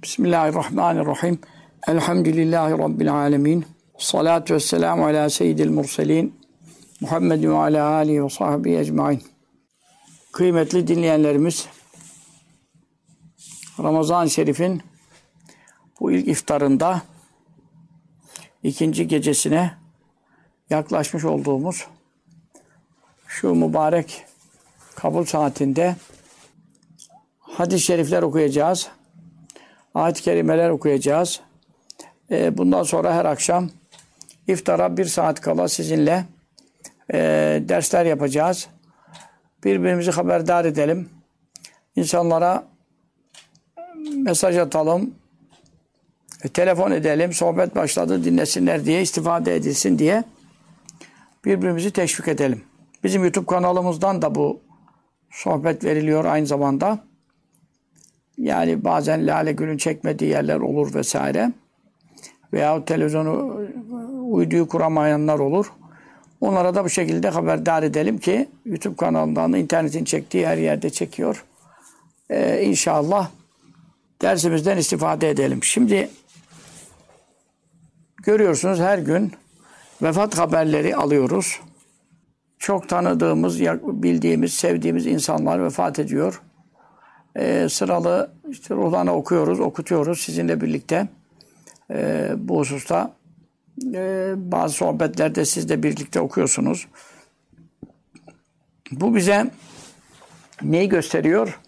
Bismillahirrahmanirrahim. Elhamdülillahi Rabbil alemin. Salatu vesselamu ala seyyidil murselin. Muhammedin ve ala alihi ve sahbihi ecmain. Kıymetli dinleyenlerimiz, Ramazan-ı Şerif'in bu ilk iftarında ikinci gecesine yaklaşmış olduğumuz şu mübarek kabul saatinde hadis-i şerifler okuyacağız. Ayet-i kerimeler okuyacağız. Bundan sonra her akşam iftara 1 saat kala sizinle dersler yapacağız. Birbirimizi haberdar edelim. İnsanlara mesaj atalım. Telefon edelim. Sohbet başladı dinlesinler diye, istifade edilsin diye birbirimizi teşvik edelim. Bizim YouTube kanalımızdan da bu sohbet veriliyor aynı zamanda. Yani bazen Lale Gül'ün çekmediği yerler olur vesaire. Veya televizyonu uyduyu kuramayanlar olur. Onlara da bu şekilde haberdar edelim ki YouTube kanalından da internetin çektiği her yerde çekiyor. İnşallah dersimizden istifade edelim. Şimdi görüyorsunuz her gün vefat haberleri alıyoruz. Çok tanıdığımız, bildiğimiz, sevdiğimiz insanlar vefat ediyor. Sıralı işte ruhlarını okuyoruz, okutuyoruz sizinle birlikte. Bu hususta bazı sohbetlerde siz de birlikte okuyorsunuz. Bu bize neyi gösteriyor?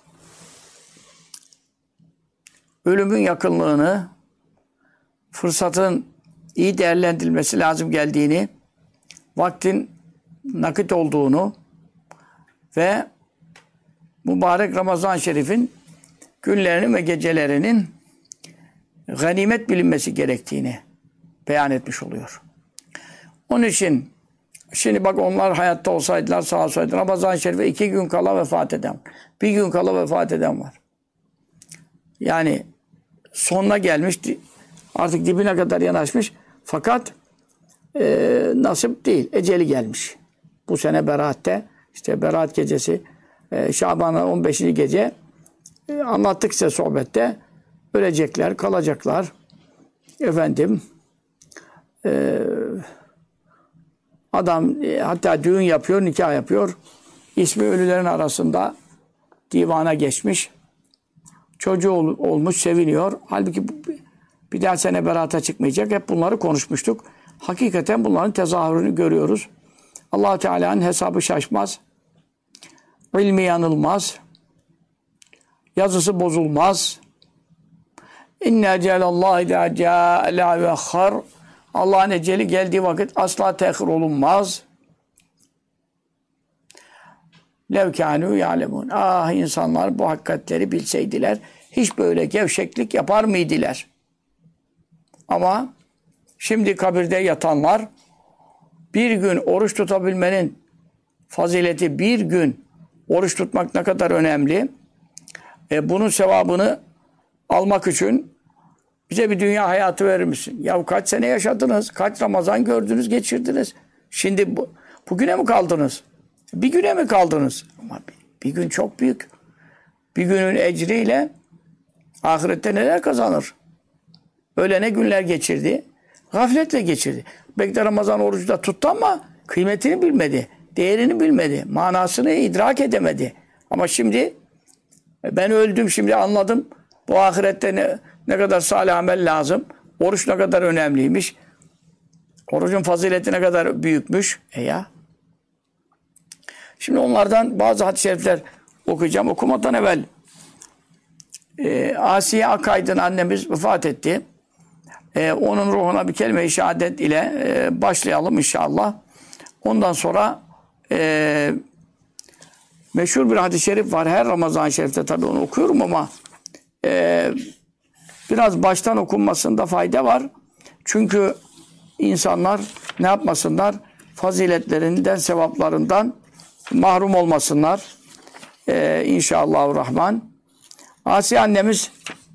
Ölümün yakınlığını, fırsatın iyi değerlendirilmesi lazım geldiğini, vaktin nakit olduğunu ve mübarek Ramazan-ı Şerif'in günlerinin ve gecelerinin ganimet bilinmesi gerektiğini beyan etmiş oluyor. Onun için şimdi bak onlar hayatta olsaydılar, sağ olsaydı Ramazan-ı Şerif'e 2 gün kala vefat eden, 1 gün kala vefat eden var. Yani sonuna gelmiş, artık dibine kadar yanaşmış fakat nasip değil, eceli gelmiş. Bu sene Berat'te, işte Berat gecesi, Şaban'ın 15. gece anlattık size sohbette. Ölecekler, kalacaklar. Efendim adam hatta düğün yapıyor, nikah yapıyor. İsmi ölülerin arasında divana geçmiş. Çocuğu olmuş, seviniyor. Halbuki bir daha sene Berat'a çıkmayacak. Hep bunları konuşmuştuk. Hakikaten bunların tezahürünü görüyoruz. Allah-u Teala'nın hesabı şaşmaz. İlmi yanılmaz. Yazısı bozulmaz. İnne ecelallahi idâ câe lâ yuakhkhar. Allah'ın eceli geldiği vakit asla tehir olunmaz. Lev kânû ya'lemûn. Ah insanlar bu hakikatleri bilseydiler hiç böyle gevşeklik yapar mıydılar? Ama şimdi kabirde yatanlar bir gün oruç tutabilmenin fazileti, bir gün oruç tutmak ne kadar önemli. Bunun sevabını almak için bize bir dünya hayatı verir misin? Ya kaç sene yaşadınız? Kaç Ramazan gördünüz, geçirdiniz? Şimdi bugüne mi kaldınız? Bir güne mi kaldınız? Ama bir gün çok büyük. Bir günün ecriyle ahirette neler kazanır? Öyle ne günler geçirdi? Gafletle geçirdi. Belki de Ramazan orucu da tuttu ama kıymetini bilmedi. Değerini bilmedi. Manasını idrak edemedi. Ama şimdi ben öldüm, şimdi anladım. Bu ahirette ne kadar salih amel lazım. Oruç ne kadar önemliymiş. Orucun fazileti ne kadar büyükmüş. Ya. Şimdi onlardan bazı hadis-i şerifler okuyacağım. Okumadan evvel Asiye Akaydın annemiz vefat etti. Onun ruhuna bir kelime-i şehadet ile başlayalım inşallah. Ondan sonra meşhur bir hadis-i şerif var. Her Ramazan-ı Şerif'te tabii onu okuyorum ama biraz baştan okunmasında fayda var. Çünkü insanlar ne yapmasınlar? Faziletlerinden, sevaplarından mahrum olmasınlar. İnşallahurrahman. Asiye annemiz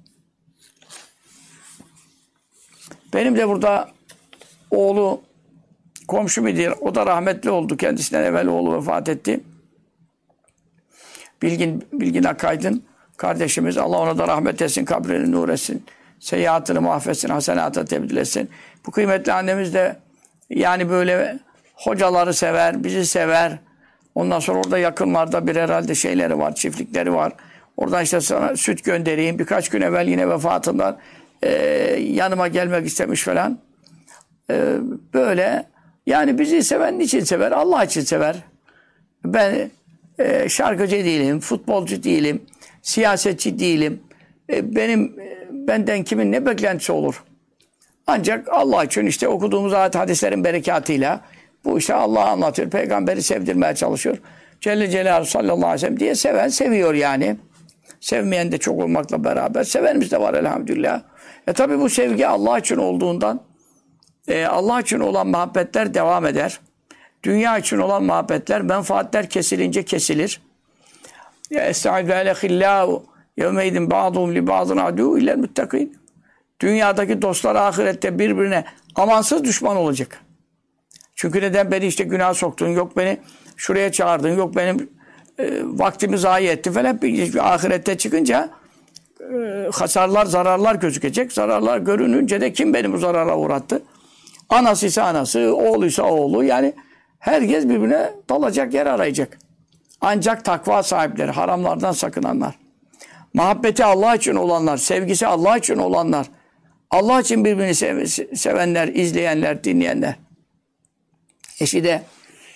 benim de burada oğlu komşu müdür. O da rahmetli oldu. Kendisinden evvel oğlu vefat etti. Bilgin Akaydın. kardeşimiz. Allah ona da rahmet etsin, kabrini nur etsin. Seyyiatını mahvetsin, hasenata tebdil etsin. Bu kıymetli annemiz de yani böyle hocaları sever, bizi sever. Ondan sonra orada yakınlarda bir herhalde şeyleri var, çiftlikleri var. Oradan işte sana süt göndereyim. Birkaç gün evvel yine vefatından yanıma gelmek istemiş falan. Böyle yani bizi seven niçin sever? Allah için sever. Ben şarkıcı değilim, futbolcu değilim, siyasetçi değilim. Benden kimin ne beklentisi olur? Ancak Allah için işte okuduğumuz ayet hadislerin berekatıyla bu işte Allah'ı anlatıyor, peygamberi sevdirmeye çalışıyor. Celle Celaluhu sallallahu aleyhi ve sellem diye seven seviyor yani. Sevmeyen de çok olmakla beraber sevenimiz de var elhamdülillah. Tabi bu sevgi Allah için olduğundan Allah için olan muhabbetler devam eder. Dünya için olan muhabbetler, menfaatler kesilince kesilir. Estaizu ve aleyhillâhu yevmeydin ba'duhum li ba'dın adû illel müttakîn. Dünyadaki dostlar ahirette birbirine amansız düşman olacak. Çünkü neden beni işte günah soktun, yok beni şuraya çağırdın, yok benim vaktimi zayi ettin falan. Ahirette çıkınca hasarlar, zararlar gözükecek. Zararlar görününce de kim beni bu zarara uğrattı? Anasıysa anası, oğluysa oğlu. Yani herkes birbirine dalacak yer arayacak. Ancak takva sahipleri, haramlardan sakınanlar, muhabbeti Allah için olanlar, sevgisi Allah için olanlar, Allah için birbirini sevenler, izleyenler, dinleyenler. Eşi de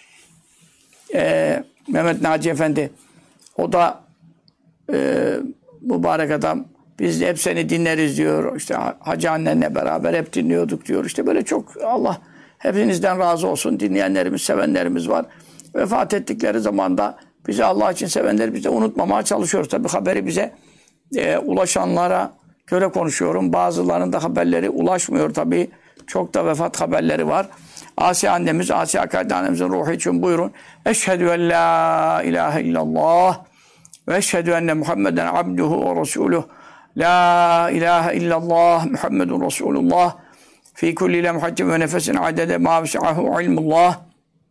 Mehmet Naci Efendi, o da mübarek adam, biz hep seni dinleriz diyor. İşte hacı annenle beraber hep dinliyorduk diyor. İşte böyle çok Allah hepinizden razı olsun. Dinleyenlerimiz, sevenlerimiz var. Vefat ettikleri zaman da bizi Allah için sevenleri biz de unutmamaya çalışıyoruz. Tabii haberi bize ulaşanlara göre konuşuyorum. Bazılarının da haberleri ulaşmıyor tabii. Çok da vefat haberleri var. Asiye annemiz, Asiye Akademi annemizin ruhu için buyurun. Eşhedü en la ilahe illallah ve eşhedü enne Muhammeden abduhu ve resuluh. La ilahe illallah Muhammedun Resulullah fi kulli lemhatin ve nefesin adede ma vesi'ahu ilmullah.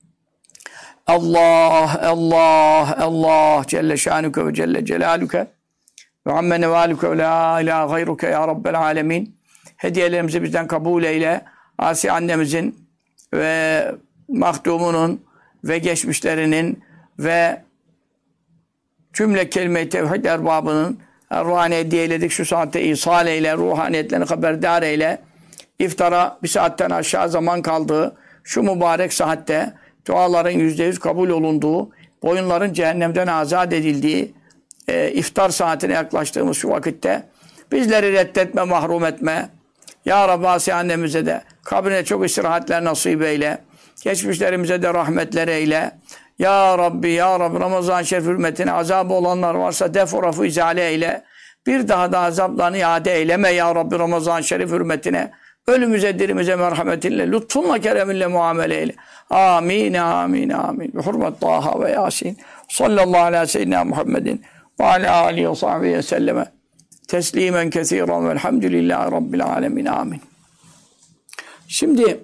Allah, Allah, Allah Celle şanuke ve Celle celaluke ve amme nevaluke ve la ilahe gayruke ya Rabbel alemin. Hediyelerimizi bizden kabul eyle. Asiye annemizin ve mahdumunun ve geçmişlerinin ve cümle kelime-i tevhid erbabının ruhani hediye eyledik. Şu saatte ihsal eyle, ruhaniyetlerini haberdar eyle. İftara bir saatten aşağı zaman kaldığı şu mübarek saatte duaların %100 kabul olunduğu, boyunların cehennemden azat edildiği iftar saatine yaklaştığımız şu vakitte bizleri reddetme, mahrum etme. Ya Rabbi Asiye annemize de kabrine çok istirahatler nasip eyle. Geçmişlerimize de rahmetler eyle. Ya Rabbi, Ya Rabbi Ramazan-ı Şerif hürmetine azabı olanlar varsa deforafu izale eyle. Bir daha da azaplarını iade eyleme Ya Rabbi Ramazan-ı Şerif hürmetine. Ölümüze, dirimize merhametinle, lütfunla, kereminle muamele eyle. Amin, amin, amin. Bi hurmet Taha ve Yasin. Sallallahu ala seyyidina Muhammedin ve ala alihi ve sahbihi selleme. Teslimen kesiren velhamdülillahi rabbil alemin. Amin. Şimdi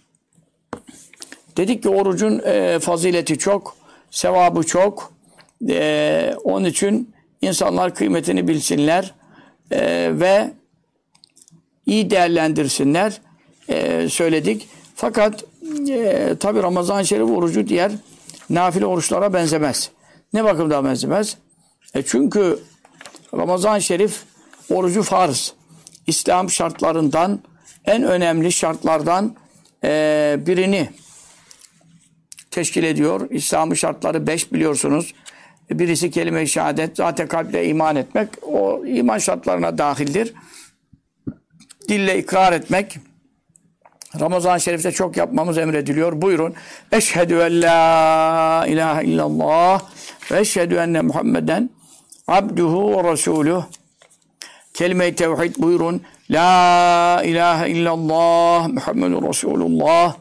dedik ki orucun fazileti çok, sevabı çok. Onun için insanlar kıymetini bilsinler ve iyi değerlendirsinler. Söyledik. Fakat tabi Ramazan-ı Şerif orucu diğer nafile oruçlara benzemez. Ne bakımdan benzemez? Çünkü Ramazan-ı Şerif orucu farz. İslam şartlarından en önemli şartlardan birini teşkil ediyor. İslam'ın şartları 5 biliyorsunuz. Birisi kelime-i şehadet, zaten kalple iman etmek. O iman şartlarına dahildir. Dille ikrar etmek. Ramazan-ı Şerif'te çok yapmamız emrediliyor. Buyurun. Eşhedü en la ilahe illallah ve eşhedü enne Muhammeden abduhu ve resuluh. Kelime-i tevhid buyurun. La ilahe illallah Muhammedun Resulullah.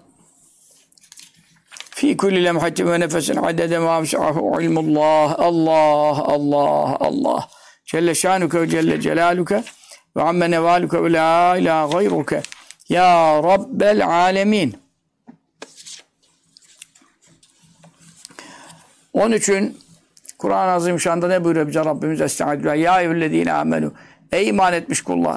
Fi kulli lemhatin ve nefesin adede ma vesi'ahu ilmullah. Allah, Allah, Allah. Celle şanuke ve Celle celaluke ve amme nevaluke ve la ilahe gayruke. Ya Rabbel alemin. Onun için Kur'an-ı Azimüşşan'da ne buyuruyor bize Rabbimiz Estağfirullah. Ya eyyühellezine amenu. Ey iman etmiş kullar.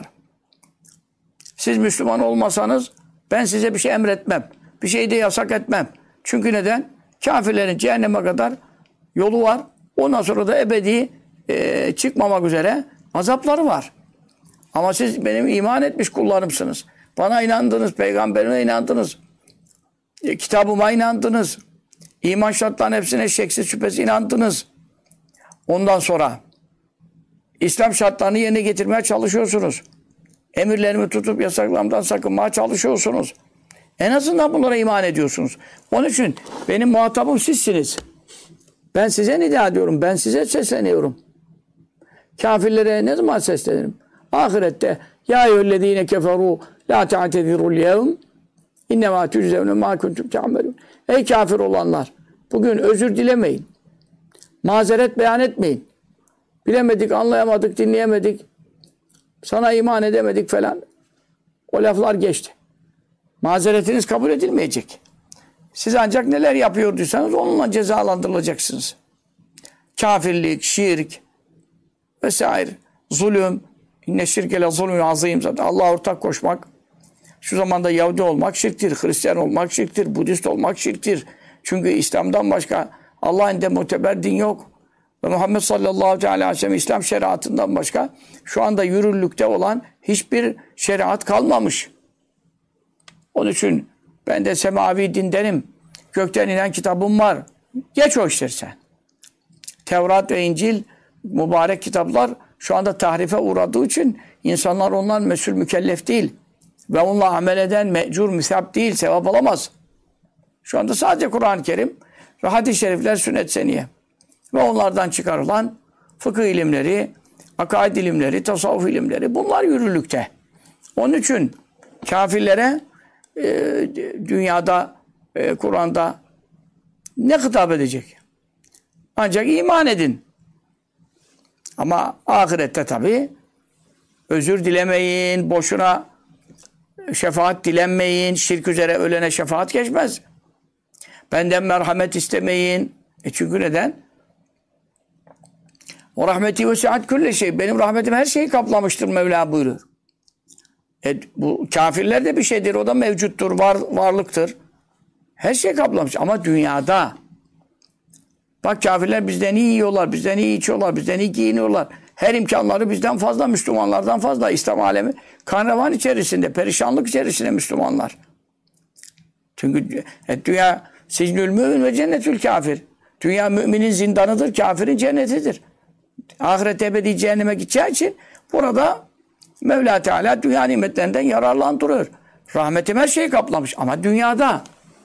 Siz Müslüman olmasanız ben size bir şey emretmem. Bir şey de yasak etmem. Çünkü neden? Kafirlerin cehenneme kadar yolu var. Ondan sonra da ebedi çıkmamak üzere azapları var. Ama siz benim iman etmiş kullarımsınız. Bana inandınız, peygamberime inandınız. Kitabıma inandınız. İman şartlarının hepsine şeksiz şüphesiz inandınız. Ondan sonra İslam şartlarını yerine getirmeye çalışıyorsunuz. Emirlerimi tutup yasaklarımdan sakınmaya çalışıyorsunuz. En azından bunlara iman ediyorsunuz. Onun için benim muhatabım sizsiniz. Ben size nida ediyorum. Ben size sesleniyorum. Kafirlere ne zaman seslenirim? Ahirette ya eyyühellezine keferu la ta'tezirul yevm innemâ tüczevne mâ kuntum te'amelûn. Ey kafir olanlar! Bugün özür dilemeyin. Mazeret beyan etmeyin. Bilemedik, anlayamadık, dinleyemedik. Sana iman edemedik falan. O laflar geçti. Mazeretiniz kabul edilmeyecek. Siz ancak neler yapıyorduysanız onunla cezalandırılacaksınız. Kafirlik, şirk vesaire, zulüm. İnne şirkele zulmün azim zaten. Allah'a ortak koşmak. Şu zamanda Yahudi olmak şirktir. Hristiyan olmak şirktir. Budist olmak şirktir. Çünkü İslam'dan başka Allah'ın de muteber din yok. Ve Muhammed sallallahu aleyhi ve sellem İslam şeriatından başka şu anda yürürlükte olan hiçbir şeriat kalmamış. Onun için ben de semavi dindenim. Gökten inen kitabım var. Geç o işleri sen. Tevrat ve İncil mübarek kitaplar şu anda tahrife uğradığı için insanlar ondan mesul mükellef değil. Ve onunla amel eden mecur müsab değil, sevap alamaz. Şu anda sadece Kur'an-ı Kerim ve hadis-i şerifler, sünnet seniye. Ve onlardan çıkarılan fıkıh ilimleri, akaid ilimleri, tasavvuf ilimleri bunlar yürürlükte. Onun için kafirlere dünyada, Kur'an'da ne hitap edecek? Ancak iman edin. Ama ahirette tabii özür dilemeyin, boşuna şefaat dilenmeyin, şirk üzere ölene şefaat geçmez. Benden merhamet istemeyin. Çünkü neden? O rahmeti vesiat külle şey. Benim rahmetim her şeyi kaplamıştır Mevla buyurur. Bu kafirler de bir şeydir. O da mevcuttur, varlıktır. Her şey kaplamış. Ama dünyada bak kafirler bizden iyi yiyorlar, bizden iyi içiyorlar, bizden iyi giyiniyorlar. Her imkanları bizden fazla, Müslümanlardan fazla. İslam alemi kanrevan içerisinde, perişanlık içerisinde Müslümanlar. Çünkü dünya sicnül mümin ve cennetül kafir. Dünya müminin zindanıdır, kafirin cennetidir. Ahiret ebedi cehenneme gideceği için burada Mevla Teala dünya nimetlerinden yararlandırıyor. Rahmetim her şeyi kaplamış. Ama dünyada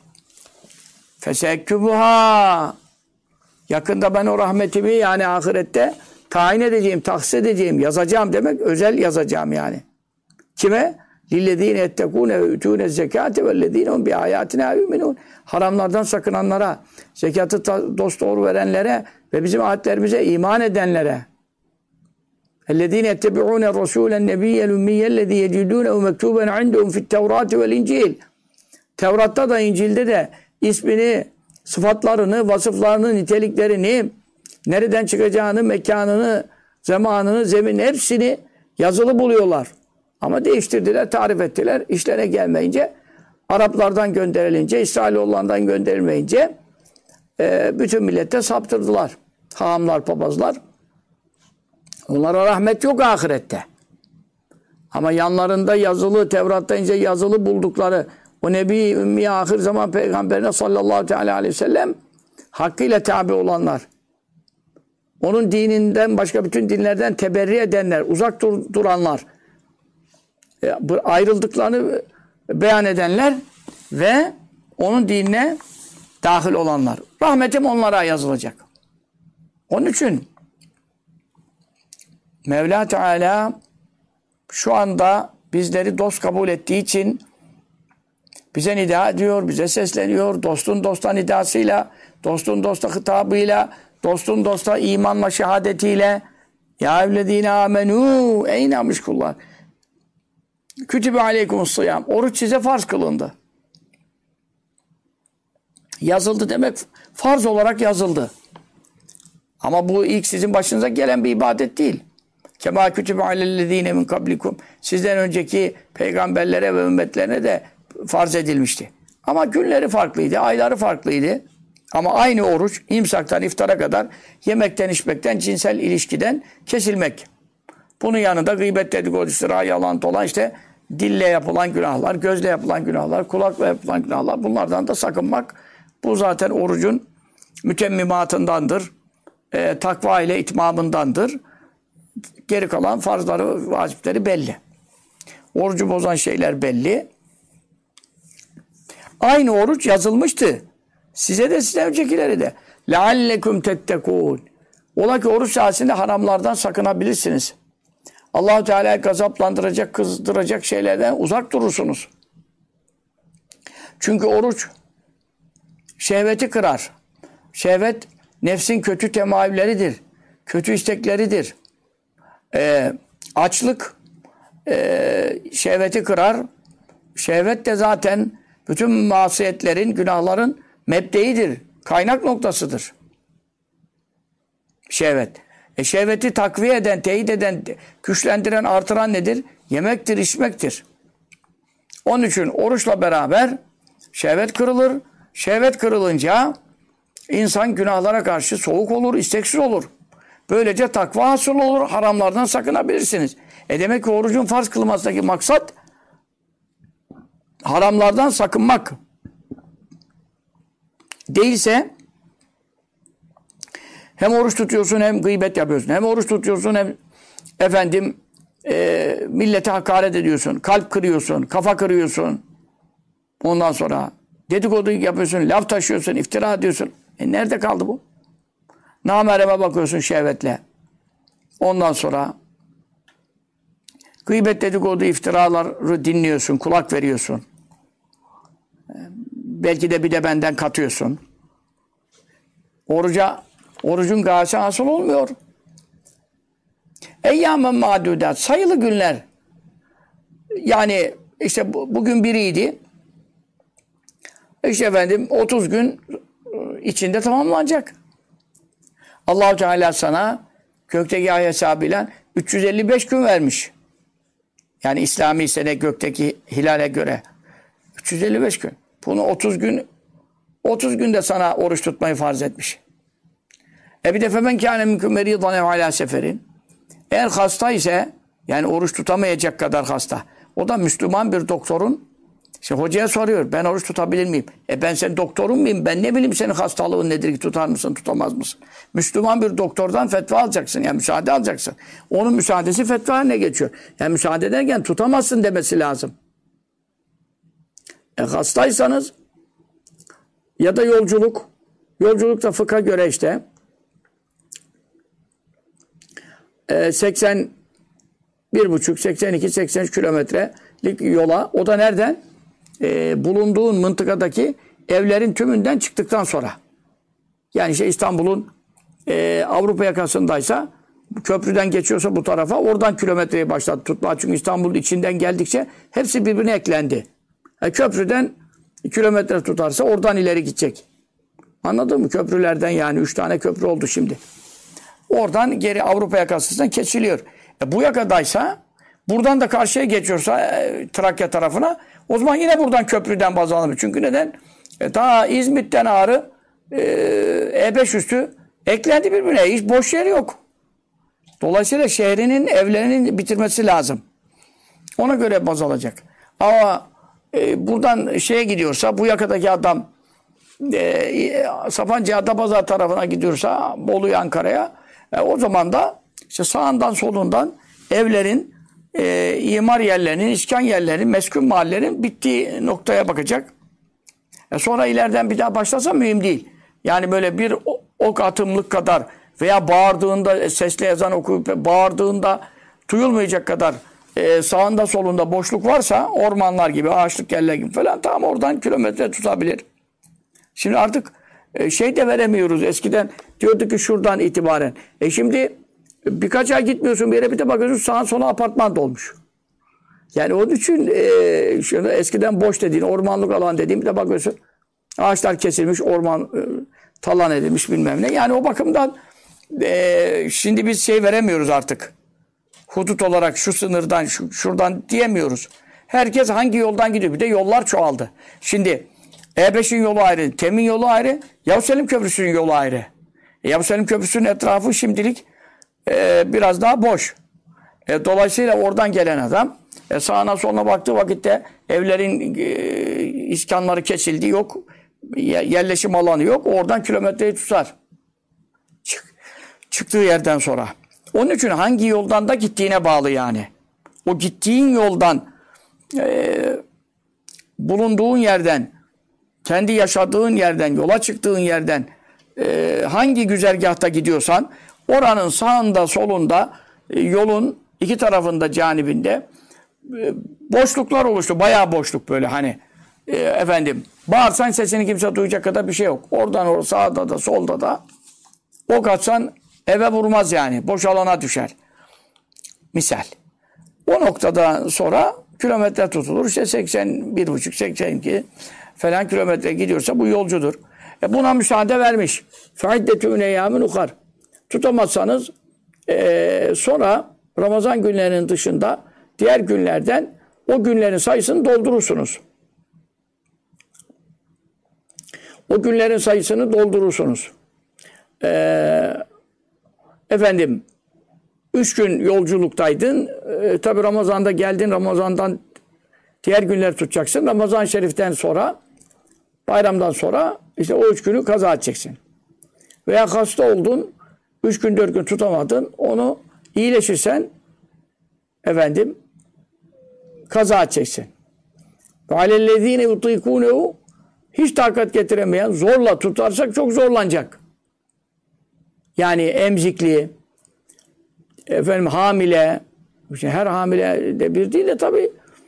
fesekkübuha yakında ben o rahmetimi yani ahirette tayin edeceğim, tahsis edeceğim, yazacağım demek özel yazacağım yani. Kime? Lillezine ettekûne ve ütûne zekâte vellezîne hum bi âyâtinâ yu'minûn. Haramlardan sakınanlara, zekatı dosdoğru verenlere ve bizim ayetlerimize iman edenlere. اَلَّذ۪ينَ يَتَّبِعُونَ الرَّسُولَ النَّبِيَّ الْاُمِّيَّ الَّذ۪ي يَجِدُونَهُ مَكْتُوبًا عِنْدَهُمْ فِي التَّوْرَاتِ وَالْاِنْجِيلِ. Tevrat'ta da İncil'de de ismini, sıfatlarını, vasıflarını, niteliklerini, nereden çıkacağını, mekanını, zamanını, zemin hepsini yazılı buluyorlar. Ama değiştirdiler, tarif ettiler. İşlerine gelmeyince, Araplardan gönderilince, İsrailoğullarından gönderilmeyince bütün millete saptırdılar. Hahamlar, papazlar. Onlara rahmet yok ahirette. Ama yanlarında yazılı, Tevrat'ta ince yazılı buldukları o Nebi, Ümmi, ahir zaman Peygamberine sallallahu aleyhi ve sellem hakkıyla tabi olanlar. Onun dininden başka bütün dinlerden teberri edenler, uzak duranlar, ayrıldıklarını beyan edenler ve onun dinine dahil olanlar. Rahmetim onlara yazılacak. Onun için Mevla Teala şu anda bizleri dost kabul ettiği için bize nida ediyor, bize sesleniyor. Dostun dosta nidasıyla, dostun dosta hitabıyla, dostun dosta imanla, şehadetiyle. Ya evlediğine amenü, ey inanmış kullar. Kütübe aleykumussıyam. Oruç size farz kılındı. Yazıldı demek farz olarak yazıldı. Ama bu ilk sizin başınıza gelen bir ibadet değil. Kema kütübe alellezine min kablikum. Sizden önceki peygamberlere ve ümmetlerine de farz edilmişti. Ama günleri farklıydı, ayları farklıydı. Ama aynı oruç imsaktan iftara kadar yemekten, içmekten, cinsel ilişkiden kesilmek. Bunun yanında gıybet, dedikodu, iftira, yalan, dolan, işte dille yapılan günahlar, gözle yapılan günahlar, kulakla yapılan günahlar, bunlardan da sakınmak. Bu zaten orucun mütemmimatındandır. Takva ile itmamındandır. Geri kalan farzları, vacipleri belli. Orucu bozan şeyler belli. Aynı oruç yazılmıştı. Size de size öncekileri de. لَعَلَّكُمْ تَتَّقُونَ. Ola ki oruç sayesinde haramlardan sakınabilirsiniz. Allah-u Teala'yı gazaplandıracak, kızdıracak şeylerden uzak durursunuz. Çünkü oruç şehveti kırar. Şehvet nefsin kötü temayülleridir. Kötü istekleridir. Açlık şehveti kırar. Şehvet de zaten bütün masiyetlerin, günahların mebdeidir. Kaynak noktasıdır. Şehvet. Şehveti takviye eden, teyit eden, güçlendiren, artıran nedir? Yemektir, içmektir. Onun için oruçla beraber şehvet kırılır. Şehvet kırılınca insan günahlara karşı soğuk olur, isteksiz olur. Böylece takva hasıl olur, haramlardan sakınabilirsiniz. Demek ki orucun farz kılmasındaki maksat haramlardan sakınmak. Değilse hem oruç tutuyorsun hem gıybet yapıyorsun. Hem oruç tutuyorsun hem millete hakaret ediyorsun. Kalp kırıyorsun, kafa kırıyorsun. Ondan sonra dedikodu yapıyorsun, laf taşıyorsun, iftira ediyorsun. Nerede kaldı bu? Namereme bakıyorsun şehvetle. Ondan sonra gıybet, dedikodu, iftiraları dinliyorsun, kulak veriyorsun. Belki de bir de benden katıyorsun. Orucun gayesi hasıl olmuyor. Eyyâmen mâdûdât. Sayılı günler. Yani işte bugün biriydi. İşte 30 gün içinde tamamlanacak. Allah-u Teala sana gökteki ay hesabıyla 355 gün vermiş. Yani İslami sene gökteki hilale göre 355 gün. Bunu 30 günde sana oruç tutmayı farz etmiş. Bir de femen kâne minkum merîdan ev alâ seferin. Eğer hasta ise, yani oruç tutamayacak kadar hasta. O da Müslüman bir doktorun, işte hocaya soruyor, ben oruç tutabilir miyim? Ben senin doktorun muyum? Ben ne bileyim senin hastalığın nedir ki, tutar mısın, tutamaz mısın? Müslüman bir doktordan fetva alacaksın, yani müsaade alacaksın. Onun müsaadesi fetva haline geçiyor. Yani müsaade ederken tutamazsın demesi lazım. Hastaysanız ya da yolculukta fıkha göre işte 82-83 kilometrelik yola, o da nereden? Bulunduğun mıntıkadaki evlerin tümünden çıktıktan sonra. Yani işte İstanbul'un Avrupa yakasındaysa, köprüden geçiyorsa bu tarafa, oradan kilometreyi başladı tutma. Çünkü İstanbul'un içinden geldikçe hepsi birbirine eklendi. Köprüden kilometre tutarsa oradan ileri gidecek. Anladın mı? Köprülerden, yani 3 tane köprü oldu şimdi. Oradan geri Avrupa yakasından kesiliyor. Bu yakadaysa, buradan da karşıya geçiyorsa Trakya tarafına, o zaman yine buradan köprüden baz alınır. Çünkü neden? Ta İzmit'ten Ağrı E5 üstü eklendi birbirine. Hiç boş yer yok. Dolayısıyla şehrinin, evlerinin bitirmesi lazım. Ona göre baz alacak. Ama buradan şeye gidiyorsa, bu yakadaki adam Sapanca Adapazarı tarafına gidiyorsa, Bolu'ya, Ankara'ya, o zaman da işte sağından solundan evlerin, imar yerlerinin, iskan yerlerinin, meskun mahallelerin bittiği noktaya bakacak. Sonra ileriden bir daha başlasa mühim değil. Yani böyle bir ok atımlık kadar veya bağırdığında, sesli ezan okuyup bağırdığında duyulmayacak kadar sağında solunda boşluk varsa, ormanlar gibi, ağaçlık yerler gibi falan, tamam, oradan kilometre tutabilir. Şimdi artık şey de veremiyoruz. Eskiden diyorduk ki şuradan itibaren. Şimdi birkaç ay gitmiyorsun bir yere, bir de bakıyorsun sağa sola apartman dolmuş. Yani onun için eskiden boş dediğin, ormanlık alan dediğim, bir de bakıyorsun ağaçlar kesilmiş, orman talan edilmiş bilmem ne. Yani o bakımdan Şimdi biz şey veremiyoruz artık. Hudut olarak şu sınırdan, şuradan diyemiyoruz. Herkes hangi yoldan gidiyor? Bir de yollar çoğaldı. Şimdi E5'in yolu ayrı, TEM'in yolu ayrı, Yavuz Selim Köprüsü'nün yolu ayrı. Yavuz Selim Köprüsü'nün etrafı şimdilik biraz daha boş. Dolayısıyla oradan gelen adam sağına soluna baktığı vakitte evlerin iskanları kesildi, yok. Yerleşim alanı yok. Oradan kilometreyi tutar. Çıktığı yerden sonra. Onun için hangi yoldan da gittiğine bağlı yani. O gittiğin yoldan bulunduğun yerden, kendi yaşadığın yerden, yola çıktığın yerden hangi güzergahta gidiyorsan oranın sağında solunda yolun iki tarafında canibinde boşluklar oluştu. Bayağı boşluk böyle hani bağırsan sesini kimse duyacak kadar bir şey yok. Oradan sağda da solda da ok atsan eve vurmaz yani. Boş alana düşer. Misal. O noktadan sonra kilometre tutulur. İşte 81,5 82 falan kilometre gidiyorsa bu yolcudur. Buna müsaade vermiş. Faiddetü üneyyâmin ukar. Tutamazsanız sonra Ramazan günlerinin dışında diğer günlerden o günlerin sayısını doldurursunuz. O günlerin sayısını doldurursunuz. 3 gün yolculuktaydın. Tabi Ramazan'da geldin. Ramazan'dan diğer günleri tutacaksın. Ramazan-ı Şerif'ten sonra, bayramdan sonra işte o 3 günü kaza edeceksin. Veya hasta oldun. 3 gün 4 gün tutamadın. Onu iyileşirsen kaza edeceksin. وَعَلَى يُطِيقُونَهُ hiç takat getiremeyen zorla tutarsak çok zorlanacak. Yani emzikli, hamile, işte her hamile de bir değil de tabii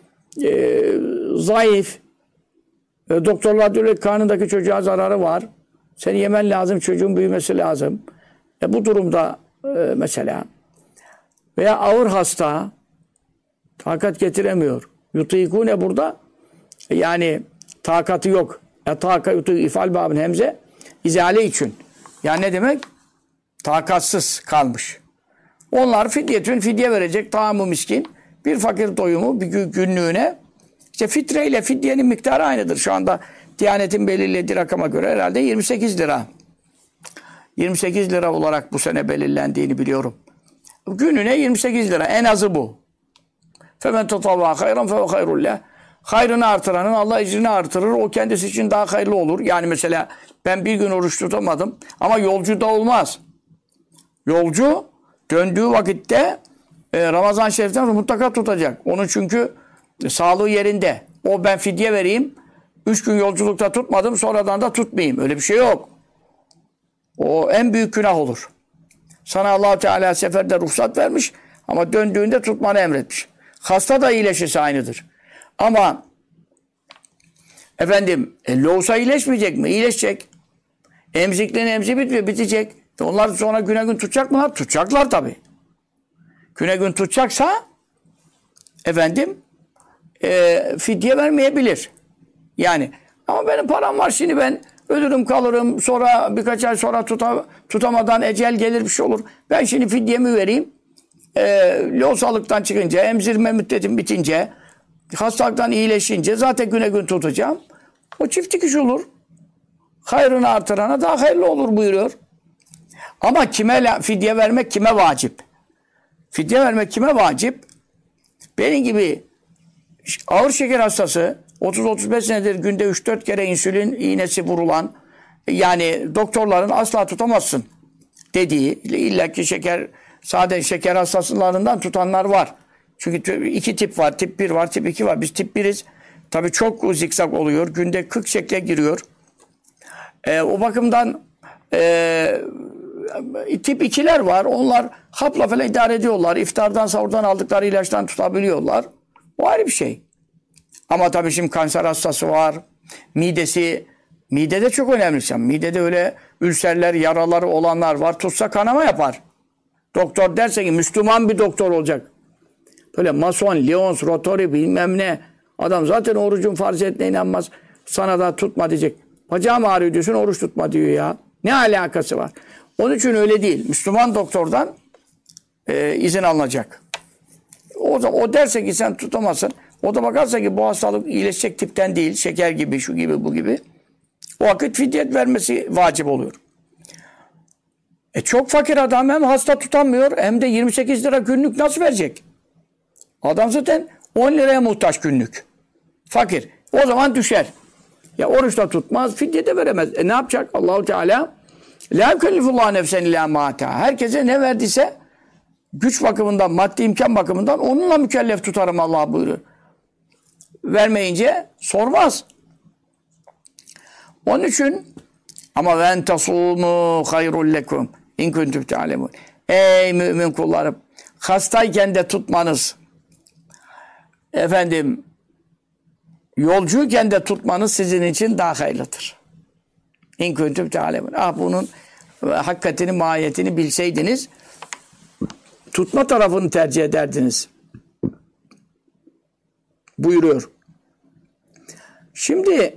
zayıf. Doktorlar diyor ki karnındaki çocuğa zararı var. Seni yemen lazım, çocuğun büyümesi lazım. Bu durumda mesela veya ağır hasta takat getiremiyor. Yutikune burada yani takatı yok. Takat ifal babın hemze izale için. Yani ne demek? Takatsız kalmış. Onlar fidye verecek tamamı miskin. Bir fakir doyumu bir günlüğüne. İşte fitre ile fidyenin miktarı aynıdır. Şu anda Diyanet'in belirlediği rakama göre herhalde 28 lira. 28 lira olarak bu sene belirlendiğini biliyorum. Gününe 28 lira. En azı bu. فَمَنْ تَطَوَّعَ خَيْرًا فَهُ خَيْرُ اللّٰهِ Hayrını artıranın Allah ecrini artırır. O kendisi için daha hayırlı olur. Yani mesela ben bir gün oruç tutamadım. Ama yolcu da olmaz. Yolcu döndüğü vakitte Ramazan-ı Şerif'ten mutlaka tutacak. Onun çünkü sağlığı yerinde. O ben fidye vereyim. 3 gün yolculukta tutmadım. Sonradan da tutmayayım. Öyle bir şey yok. O en büyük günah olur. Sana Allah Teala seferde ruhsat vermiş. Ama döndüğünde tutmanı emretmiş. Hasta da iyileşirse aynıdır. Ama loğusa iyileşmeyecek mi? İyileşecek. Emziklerin emzi bitmiyor, bitecek. Onlar sonra güne gün tutacak mılar? Tutacaklar tabii. Güne gün tutacaksa fidye vermeyebilir. Yani ama benim param var şimdi ben ölürüm kalırım sonra birkaç ay sonra tutamadan ecel gelir bir şey olur. Ben şimdi fidyemi vereyim. Loğusalıktan çıkınca emzirme müddetim bitince hastalıktan iyileşince zaten güne gün tutacağım. O çift dikiş olur. Hayrını artırana daha hayırlı olur buyuruyor. Ama fidye vermek kime vacip? Fidye vermek kime vacip? Benim gibi ağır şeker hastası 30-35 senedir günde 3-4 kere insülin iğnesi vurulan yani doktorların asla tutamazsın dediği illaki sade şeker hastalarından tutanlar var. Çünkü 2 tip var. Tip 1 var, tip 2 var. Biz tip 1'iz. Tabii çok zikzak oluyor. Günde 40 şekle giriyor. O bakımdan tip 2'ler var. Onlar hapla falan idare ediyorlar. İftardan, sahurdan aldıkları ilaçtan tutabiliyorlar. O ayrı bir şey. Ama tabii şimdi kanser hastası var. Midede çok önemli. Midede öyle ülserler, yaraları olanlar var. Tutsa kanama yapar. Doktor derse ki Müslüman bir doktor olacak. Böyle mason, Lyons, Rotori bilmem ne. Adam zaten orucun farz ettiğine inanmaz. Sana da tutma diyecek. Bacağım ağrıyor diyorsun oruç tutma diyor ya. Ne alakası var? Onun için öyle değil. Müslüman doktordan izin alınacak. O derse ki sen tutamazsın. O da bakarsa ki bu hastalık iyileşecek tipten değil. Şeker gibi, şu gibi, bu gibi. O vakit fidyet vermesi vacip oluyor. Çok fakir adam hem hasta tutamıyor hem de 28 lira günlük nasıl verecek? Adam zaten 10 liraya muhtaç günlük. Fakir. O zaman düşer. Ya oruç da tutmaz, fidye de veremez. Ne yapacak? Allahu Teala la yükellifullahu nefsen illa ma ata. Herkese ne verdiyse güç bakımından, maddi imkan bakımından onunla mükellef tutarım Allah buyuruyor. Vermeyince sormaz. Onun için ama ve en tasumu hayrul lekum in kuntum ta'lemun. Ey mümin kullarım, hastayken de tutmanız, efendim yolcuyken de tutmanız sizin için daha hayırlıdır. İn kuntum ta'lemun. Bunun hakikatini, mahiyetini bilseydiniz tutma tarafını tercih ederdiniz. Buyuruyor. Şimdi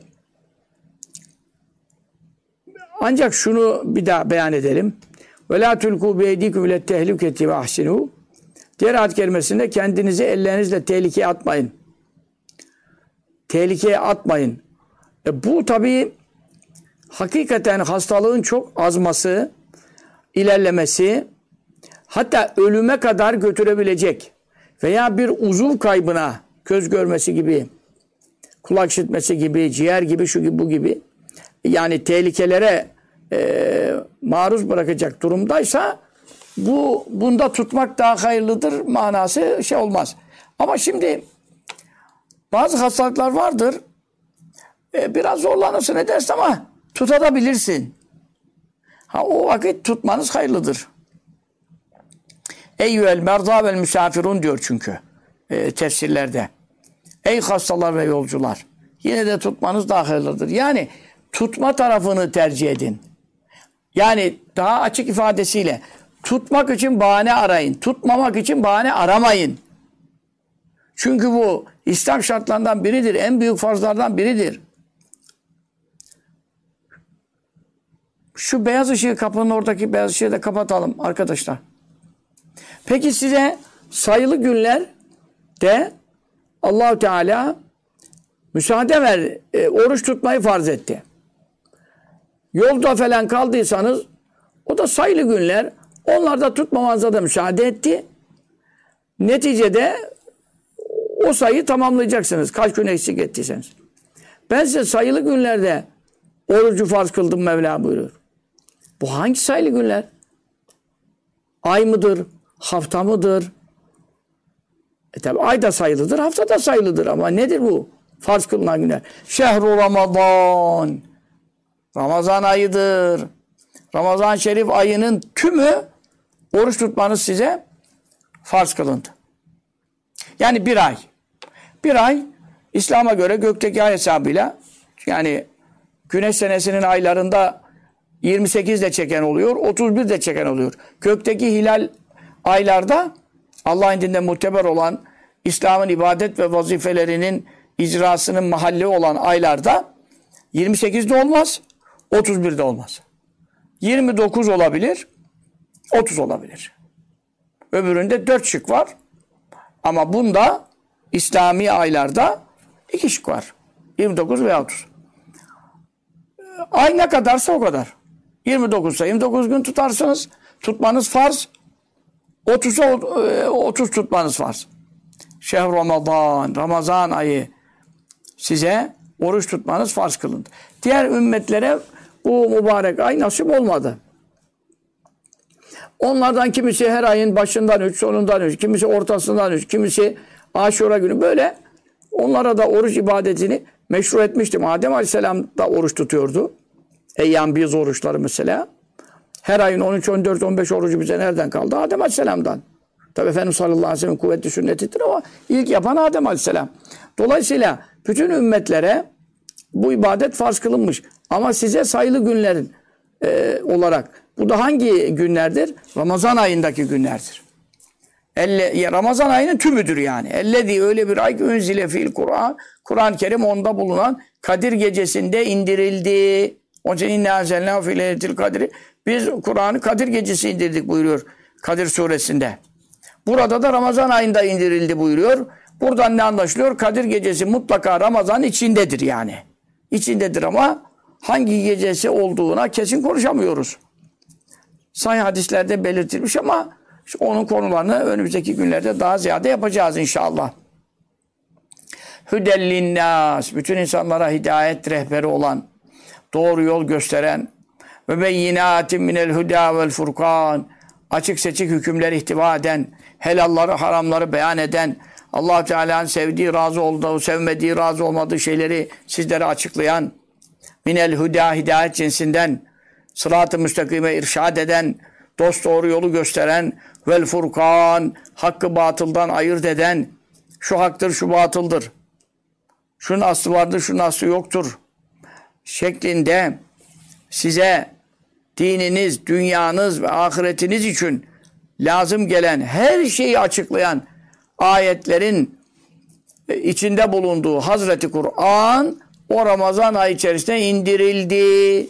ancak şunu bir daha beyan edelim. Ve la tulku bi eydikum ile tehliketi ve ahsinu. Diğer ayet kerimesinde kendinizi ellerinizle tehlikeye atmayın. Tehlikeye atmayın. Bu tabii hakikaten hastalığın çok azması, ilerlemesi, hatta ölüme kadar götürebilecek veya bir uzuv kaybına, göz görmesi gibi, kulak işitmesi gibi, ciğer gibi, şu gibi, bu gibi, yani tehlikelere maruz bırakacak durumdaysa bunda tutmak daha hayırlıdır manası olmaz. Ama şimdi bazı hastalıklar vardır. Biraz zorlanırsın edersin ama tutabilirsin. O vakit tutmanız hayırlıdır. Eyyüel merza vel misafirun diyor çünkü tefsirlerde. Ey hastalar ve yolcular. Yine de tutmanız daha hayırlıdır. Yani tutma tarafını tercih edin. Yani daha açık ifadesiyle tutmak için bahane arayın. Tutmamak için bahane aramayın. Çünkü bu İslam şartlarından biridir. En büyük farzlardan biridir. Şu beyaz ışığı, kapının oradaki beyaz ışığı da kapatalım arkadaşlar. Peki size sayılı günlerde Allah-u Teala müsaade ver, oruç tutmayı farz etti. Yolda falan kaldıysanız o da sayılı günler, onlarda tutmamanıza da müsaade etti. Neticede o sayıyı tamamlayacaksınız. Kaç gün eksik ettiyseniz. Ben size sayılı günlerde orucu farz kıldım Mevla buyuruyor. Bu hangi sayılı günler? Ay mıdır? Hafta mıdır? Tabi ay da sayılıdır, hafta da sayılıdır ama nedir bu? Farz kılınan günler. Şehru Ramazan. Ramazan ayıdır. Ramazan-ı Şerif ayının tümü oruç tutmanız size farz kılındı. Yani bir ay. Bir ay İslam'a göre gökteki ay hesabıyla, yani güneş senesinin aylarında 28 de çeken oluyor, 31 de çeken oluyor. Gökteki hilal aylarda Allah indinde muteber olan İslam'ın ibadet ve vazifelerinin icrasının mahalli olan aylarda 28'de olmaz, 31'de olmaz. 29 olabilir, 30 olabilir. Öbüründe 4 şık var. Ama bunda İslami aylarda 2 şık var. 29 veya 30. Ay ne kadarsa o kadar. 29 ise 29 gün tutarsınız. Tutmanız farz. 30'a 30 tutmanız farz. Şehr Ramazan, Ramazan ayı size oruç tutmanız farz kılındı. Diğer ümmetlere bu mübarek ay nasip olmadı. Onlardan kimisi her ayın başından 3, sonundan 3, kimisi ortasından 3, kimisi Aşura günü böyle. Onlara da oruç ibadetini meşru etmiştim. Adem Aleyhisselam da oruç tutuyordu. Eyyam biz oruçları mesela. Her ayın 13, 14, 15 orucu bize nereden kaldı? Adem Aleyhisselam'dan. Tabi Efendimiz sallallahu aleyhi ve sellem kuvvetli sünnetidir ama ilk yapan Adem Aleyhisselam. Dolayısıyla bütün ümmetlere bu ibadet farz kılınmış. Ama size sayılı günlerin olarak. Bu da hangi günlerdir? Ramazan ayındaki günlerdir. Ramazan ayının tümüdür yani. Ellezî öyle bir ay ki unzile fil Kur'an. Kur'an-ı Kerim onda bulunan Kadir gecesinde indirildi. Onun için inne anzelnâhu fî leyletil kadri. Biz Kur'an'ı Kadir Gecesi indirdik buyuruyor Kadir Suresinde. Burada da Ramazan ayında indirildi buyuruyor. Buradan ne anlaşılıyor? Kadir Gecesi mutlaka Ramazan içindedir yani. İçindedir ama hangi gecesi olduğuna kesin konuşamıyoruz. Sahih hadislerde belirtilmiş ama onun konularını önümüzdeki günlerde daha ziyade yapacağız inşallah. Hüdellinnâs, bütün insanlara hidayet rehberi olan, doğru yol gösteren ve beyinâtin minel hudâ vel furkân, açık seçik hükümleri ihtiva eden, helalları, haramları beyan eden, Allah Teala'nın sevdiği, razı olduğu, sevmediği, razı olmadığı şeyleri sizlere açıklayan, minel hudâ, hidayet cinsinden, sırat-ı müstakime irşad eden, dost doğru yolu gösteren, vel furkan, hakkı batıldan ayırt eden, şu haktır, şu batıldır, şunun aslı vardır, şunun aslı yoktur şeklinde size dininiz, dünyanız ve ahiretiniz için lazım gelen her şeyi açıklayan ayetlerin içinde bulunduğu Hazreti Kur'an o Ramazan ayı içerisinde indirildi.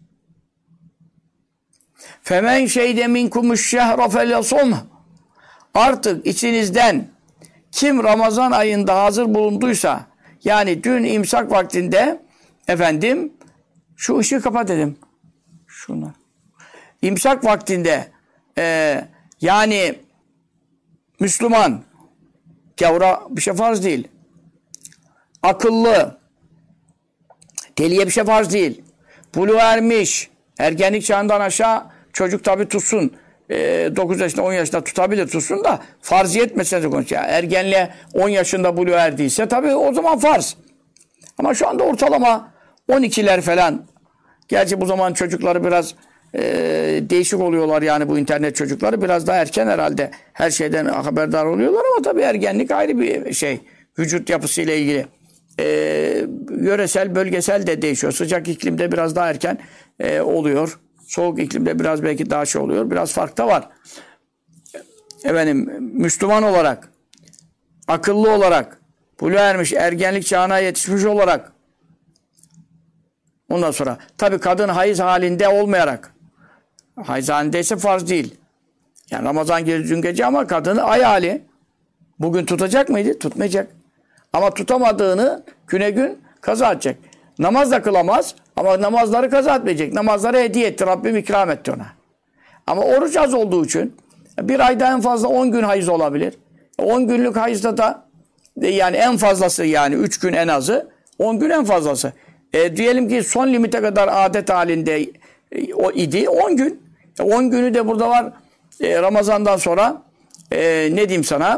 Femen şeyde minkumuş şehre felyasum. Artık içinizden kim Ramazan ayında hazır bulunduysa, yani dün imsak vaktinde efendim şu ışığı kapat dedim. Şuna. İmsak vaktinde yani Müslüman, gavura bir şey farz değil. Akıllı, deliye bir şey farz değil. Buluğa ermiş, ergenlik çağından aşağı çocuk tabi tutsun. 9 yaşında 10 yaşında tutabilir, tutsun da farziyet meselesi konuşuyor. Ergenliğe 10 yaşında buluğa erdiyse tabi o zaman farz. Ama şu anda ortalama 12'ler falan. Gerçi bu zaman çocukları biraz değişik oluyorlar yani, bu internet çocukları biraz daha erken herhalde her şeyden haberdar oluyorlar ama tabii ergenlik ayrı bir şey. Vücut yapısıyla ilgili. Yöresel, bölgesel de değişiyor. Sıcak iklimde biraz daha erken oluyor. Soğuk iklimde biraz belki daha şey oluyor. Biraz fark da var. Efendim, Müslüman olarak, akıllı olarak, buluğa ermiş, ergenlik çağına yetişmiş olarak, ondan sonra tabii kadın hayız halinde olmayarak, hayız halindeyse farz değil. Yani Ramazan dün gece ama kadın ay hali. Bugün tutacak mıydı? Tutmayacak. Ama tutamadığını güne gün kaza edecek. Namaz da kılamaz ama namazları kaza etmeyecek. Namazları hediye etti. Rabbim ikram etti ona. Ama oruç az olduğu için bir ayda en fazla 10 gün hayız olabilir. 10 günlük hayızda da yani en fazlası, yani 3 gün en azı, 10 gün en fazlası. Diyelim ki son limite kadar adet halinde o idi 10 gün. 10 günü de burada var. Ramazan'dan sonra ne diyeyim sana,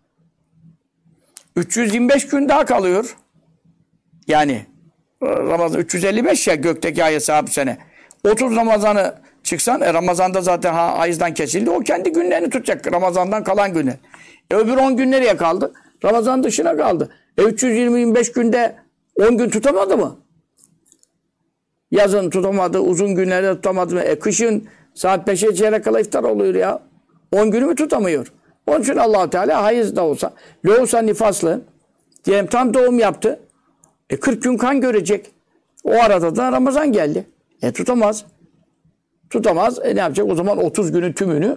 325 gün daha kalıyor. Yani Ramazan 355 ya, gökteki ay hesabı sene. 30 Ramazan'ı çıksan, Ramazan'da zaten ayızdan kesildi. O kendi günlerini tutacak. Ramazan'dan kalan günler. Öbür 10 gün nereye kaldı? Ramazan dışına kaldı. 325 günde 10 gün tutamadı mı? Yazın tutamadı, uzun günlerde tutamadı mı? Kışın saat 5'e çeyrek kala iftar oluyor ya. 10 günü mü tutamıyor? Onun için Allah-u Teala hayız da olsa, loğusa nifaslı, diyelim tam doğum yaptı. 40 gün kan görecek. O arada da Ramazan geldi. Tutamaz. Tutamaz. Ne yapacak? O zaman 30 günün tümünü,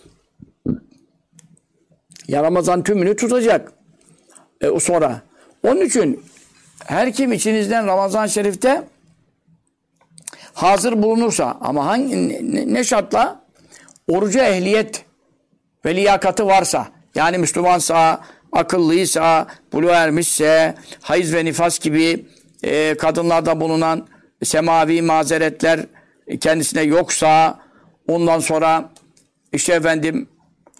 ya Ramazan tümünü tutacak. Sonra. Onun için her kim içinizden Ramazan-ı Şerif'te hazır bulunursa, ama ne şartla? Oruca ehliyet ve liyakatı varsa, yani Müslümansa, akıllıysa, buluğa ermişse, hayız ve nifas gibi kadınlarda bulunan semavi mazeretler kendisine yoksa, ondan sonra işte efendim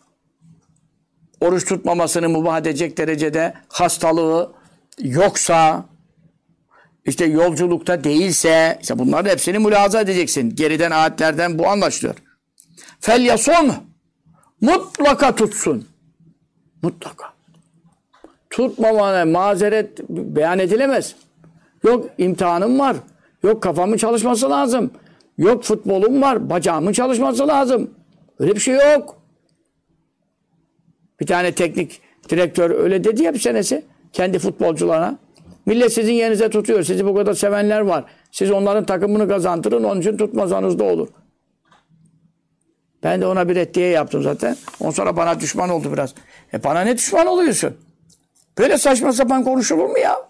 oruç tutmamasını mübah edecek derecede hastalığı yoksa, işte yolculukta değilse, işte bunların hepsini mülahaza edeceksin. Geriden ayetlerden bu anlaşılıyor. Felyasum, mutlaka tutsun. Mutlaka. Tutmamana mazeret beyan edilemez. Yok imtihanım var. Yok kafamın çalışması lazım. Yok futbolum var. Bacağımın çalışması lazım. Öyle bir şey yok. Bir tane teknik direktör öyle dedi ya bir senesi kendi futbolcularına. Millet sizin yerinize tutuyor. Sizi bu kadar sevenler var. Siz onların takımını kazandırın. Onun için tutmasanız da olur. Ben de ona bir reddiye yaptım zaten. Ondan sonra bana düşman oldu biraz. Bana ne düşman oluyorsun? Böyle saçma sapan konuşulur mu ya?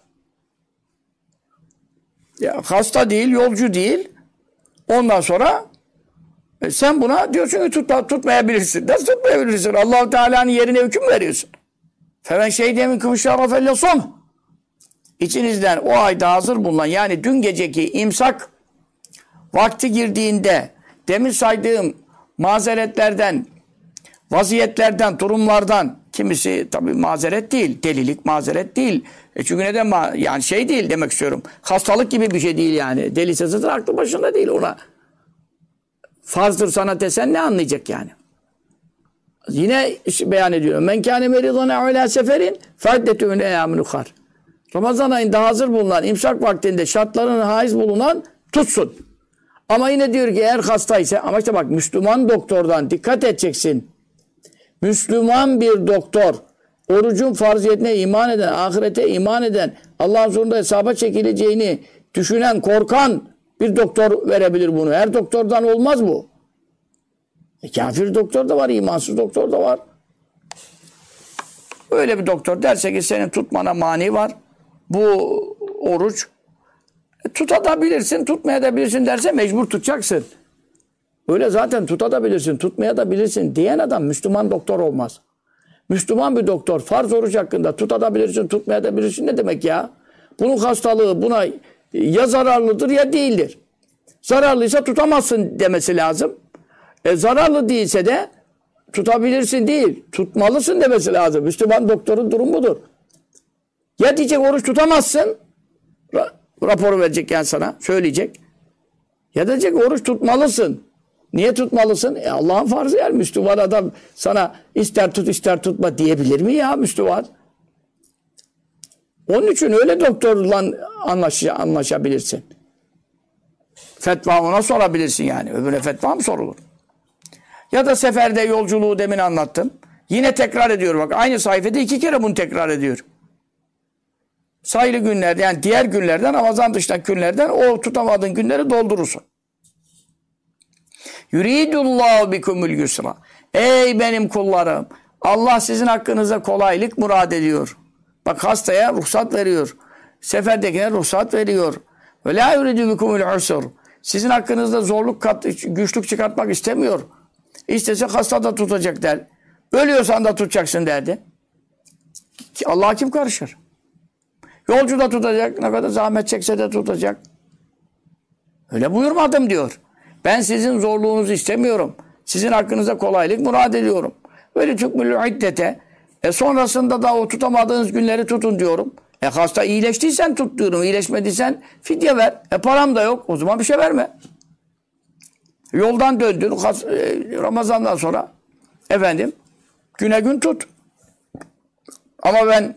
Ya hasta değil, yolcu değil. Ondan sonra sen buna diyorsun ki tutmayabilirsin. Nasıl tutmayabilirsin? Allah-u Teala'nın yerine hüküm veriyorsun. Femen şeyde minkum şerefelle son. İçinizden o ayda hazır bulunan, yani dün geceki imsak vakti girdiğinde demin saydığım mazeretlerden, vaziyetlerden, durumlardan, kimisi tabii mazeret değil, delilik mazeret değil. Çünkü neden yani şey değil demek istiyorum. Hastalık gibi bir şey değil yani. Deli sızıdır, aklı başında değil ona. Farzdır sana desen ne anlayacak yani? Yine beyan ediyorum. Men kâne meridâne alâ seferin feddetûne eyyâmin ukhar. Ramazan ayında hazır bulunan, imsak vaktinde şartlarının haiz bulunan tutsun. Ama yine diyor ki eğer hastaysa, ama işte bak Müslüman doktordan dikkat edeceksin. Müslüman bir doktor, orucun farziyetine iman eden, ahirete iman eden, Allah'ın huzurunda hesaba çekileceğini düşünen, korkan bir doktor verebilir bunu. Her doktordan olmaz bu. Kafir doktor da var, imansız doktor da var. Öyle bir doktor derse ki senin tutmana mani var. Bu oruç tutabilirsin, tutmayabilirsin derse mecbur tutacaksın. Öyle zaten tutabilirsin, tutmayabilirsin diyen adam Müslüman doktor olmaz. Müslüman bir doktor farz oruç hakkında tutabilirsin, tutmayabilirsin ne demek ya? Bunun hastalığı buna ya zararlıdır ya değildir. Zararlıysa tutamazsın demesi lazım. Zararlı değilse de tutabilirsin değil, tutmalısın demesi lazım. Müslüman doktorun durumu budur. Ya diyecek oruç tutamazsın, raporu verecek yani sana, söyleyecek. Ya diyecek oruç tutmalısın. Niye tutmalısın? Allah'ın farzı yani. Müslüman adam sana ister tut ister tutma diyebilir mi ya Müslüman? Onun için öyle doktorla anlaşabilirsin. Fetva ona sorabilirsin yani. Öbürüne fetva mı sorulur? Ya da seferde yolculuğu demin anlattım. Yine tekrar ediyorum. Bak aynı sayfada 2 kere bunu tekrar ediyorum. Sayılı günlerde yani diğer günlerden, Ramazan dışındaki günlerden o tutamadığın günleri doldurursun. Yuridullahu bikumul yusra. Ey benim kullarım! Allah sizin hakkınıza kolaylık murad ediyor. Bak hastaya ruhsat veriyor. Seferdekine ruhsat veriyor. Ve la yuridu bikumul usr. Sizin hakkınızda zorluk, güçlük çıkartmak istemiyor. İstese hasta da tutacak der. Ölüyorsan da tutacaksın derdi. Allah'a kim karışır? Yolcu da tutacak. Ne kadar zahmet çekse de tutacak. Öyle buyurmadım diyor. Ben sizin zorluğunuzu istemiyorum. Sizin hakkınıza kolaylık murad ediyorum. Böyle tükmülü iddete. Sonrasında da o tutamadığınız günleri tutun diyorum. Hasta iyileştiysen tut diyorum. İyileşmediysen fidye ver. Param da yok. O zaman bir şey verme. Yoldan döndün. Ramazan'dan sonra efendim güne gün tut. Ama ben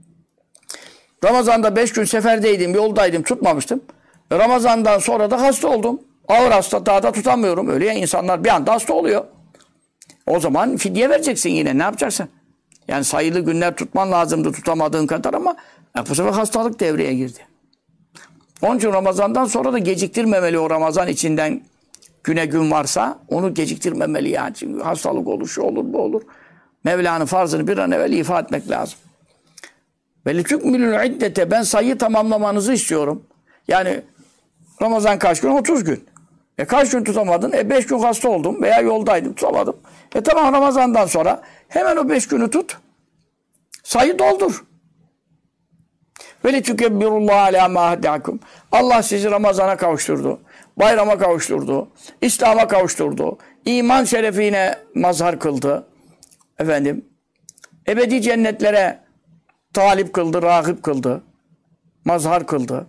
Ramazan'da 5 gün seferdeydim, yoldaydım, tutmamıştım. Ramazan'dan sonra da hasta oldum. Ağır hasta, daha da tutamıyorum. Öyle ya insanlar bir anda hasta oluyor. O zaman fidye vereceksin yine. Ne yapacaksın? Yani sayılı günler tutman lazımdı tutamadığın kadar ama bu sefer hastalık devreye girdi. Onun için Ramazan'dan sonra da geciktirmemeli o Ramazan içinden güne gün varsa onu geciktirmemeli yani. Çünkü hastalık olur, şu olur, bu olur. Mevla'nın farzını bir an evvel ifa etmek lazım. Ve litükmilül iddete, ben sayıyı tamamlamanızı istiyorum. Yani Ramazan kaç gün? 30 gün. Kaç gün tutamadın? 5 gün hasta oldum veya yoldaydım, tutamadım. Tamam Ramazan'dan sonra hemen o 5 günü tut. Sayı doldur. Ve litükebbirullaha alâ mâ hedâkum. Allah sizi Ramazan'a kavuşturdu. Bayrama kavuşturdu. İslam'a kavuşturdu. İman şerefine mazhar kıldı. Efendim, ebedi cennetlere talip kıldı, rahip kıldı. Mazhar kıldı.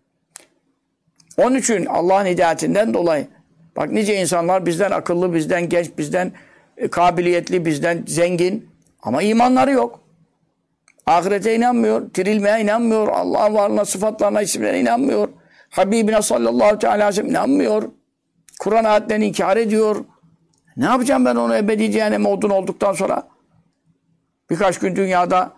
Onun için Allah'ın hidayetinden dolayı bak nice insanlar bizden akıllı, bizden genç, bizden kabiliyetli, bizden zengin ama imanları yok. Ahirete inanmıyor, dirilmeye inanmıyor, Allah'ın varlığına, sıfatlarına, isimlerine inanmıyor. Habibine sallallahu teala aleyhi ve sellem inanmıyor. Kur'an ayetlerini inkar ediyor. Ne yapacağım ben onu ebedi cehenneme odun olduktan sonra? Birkaç gün dünyada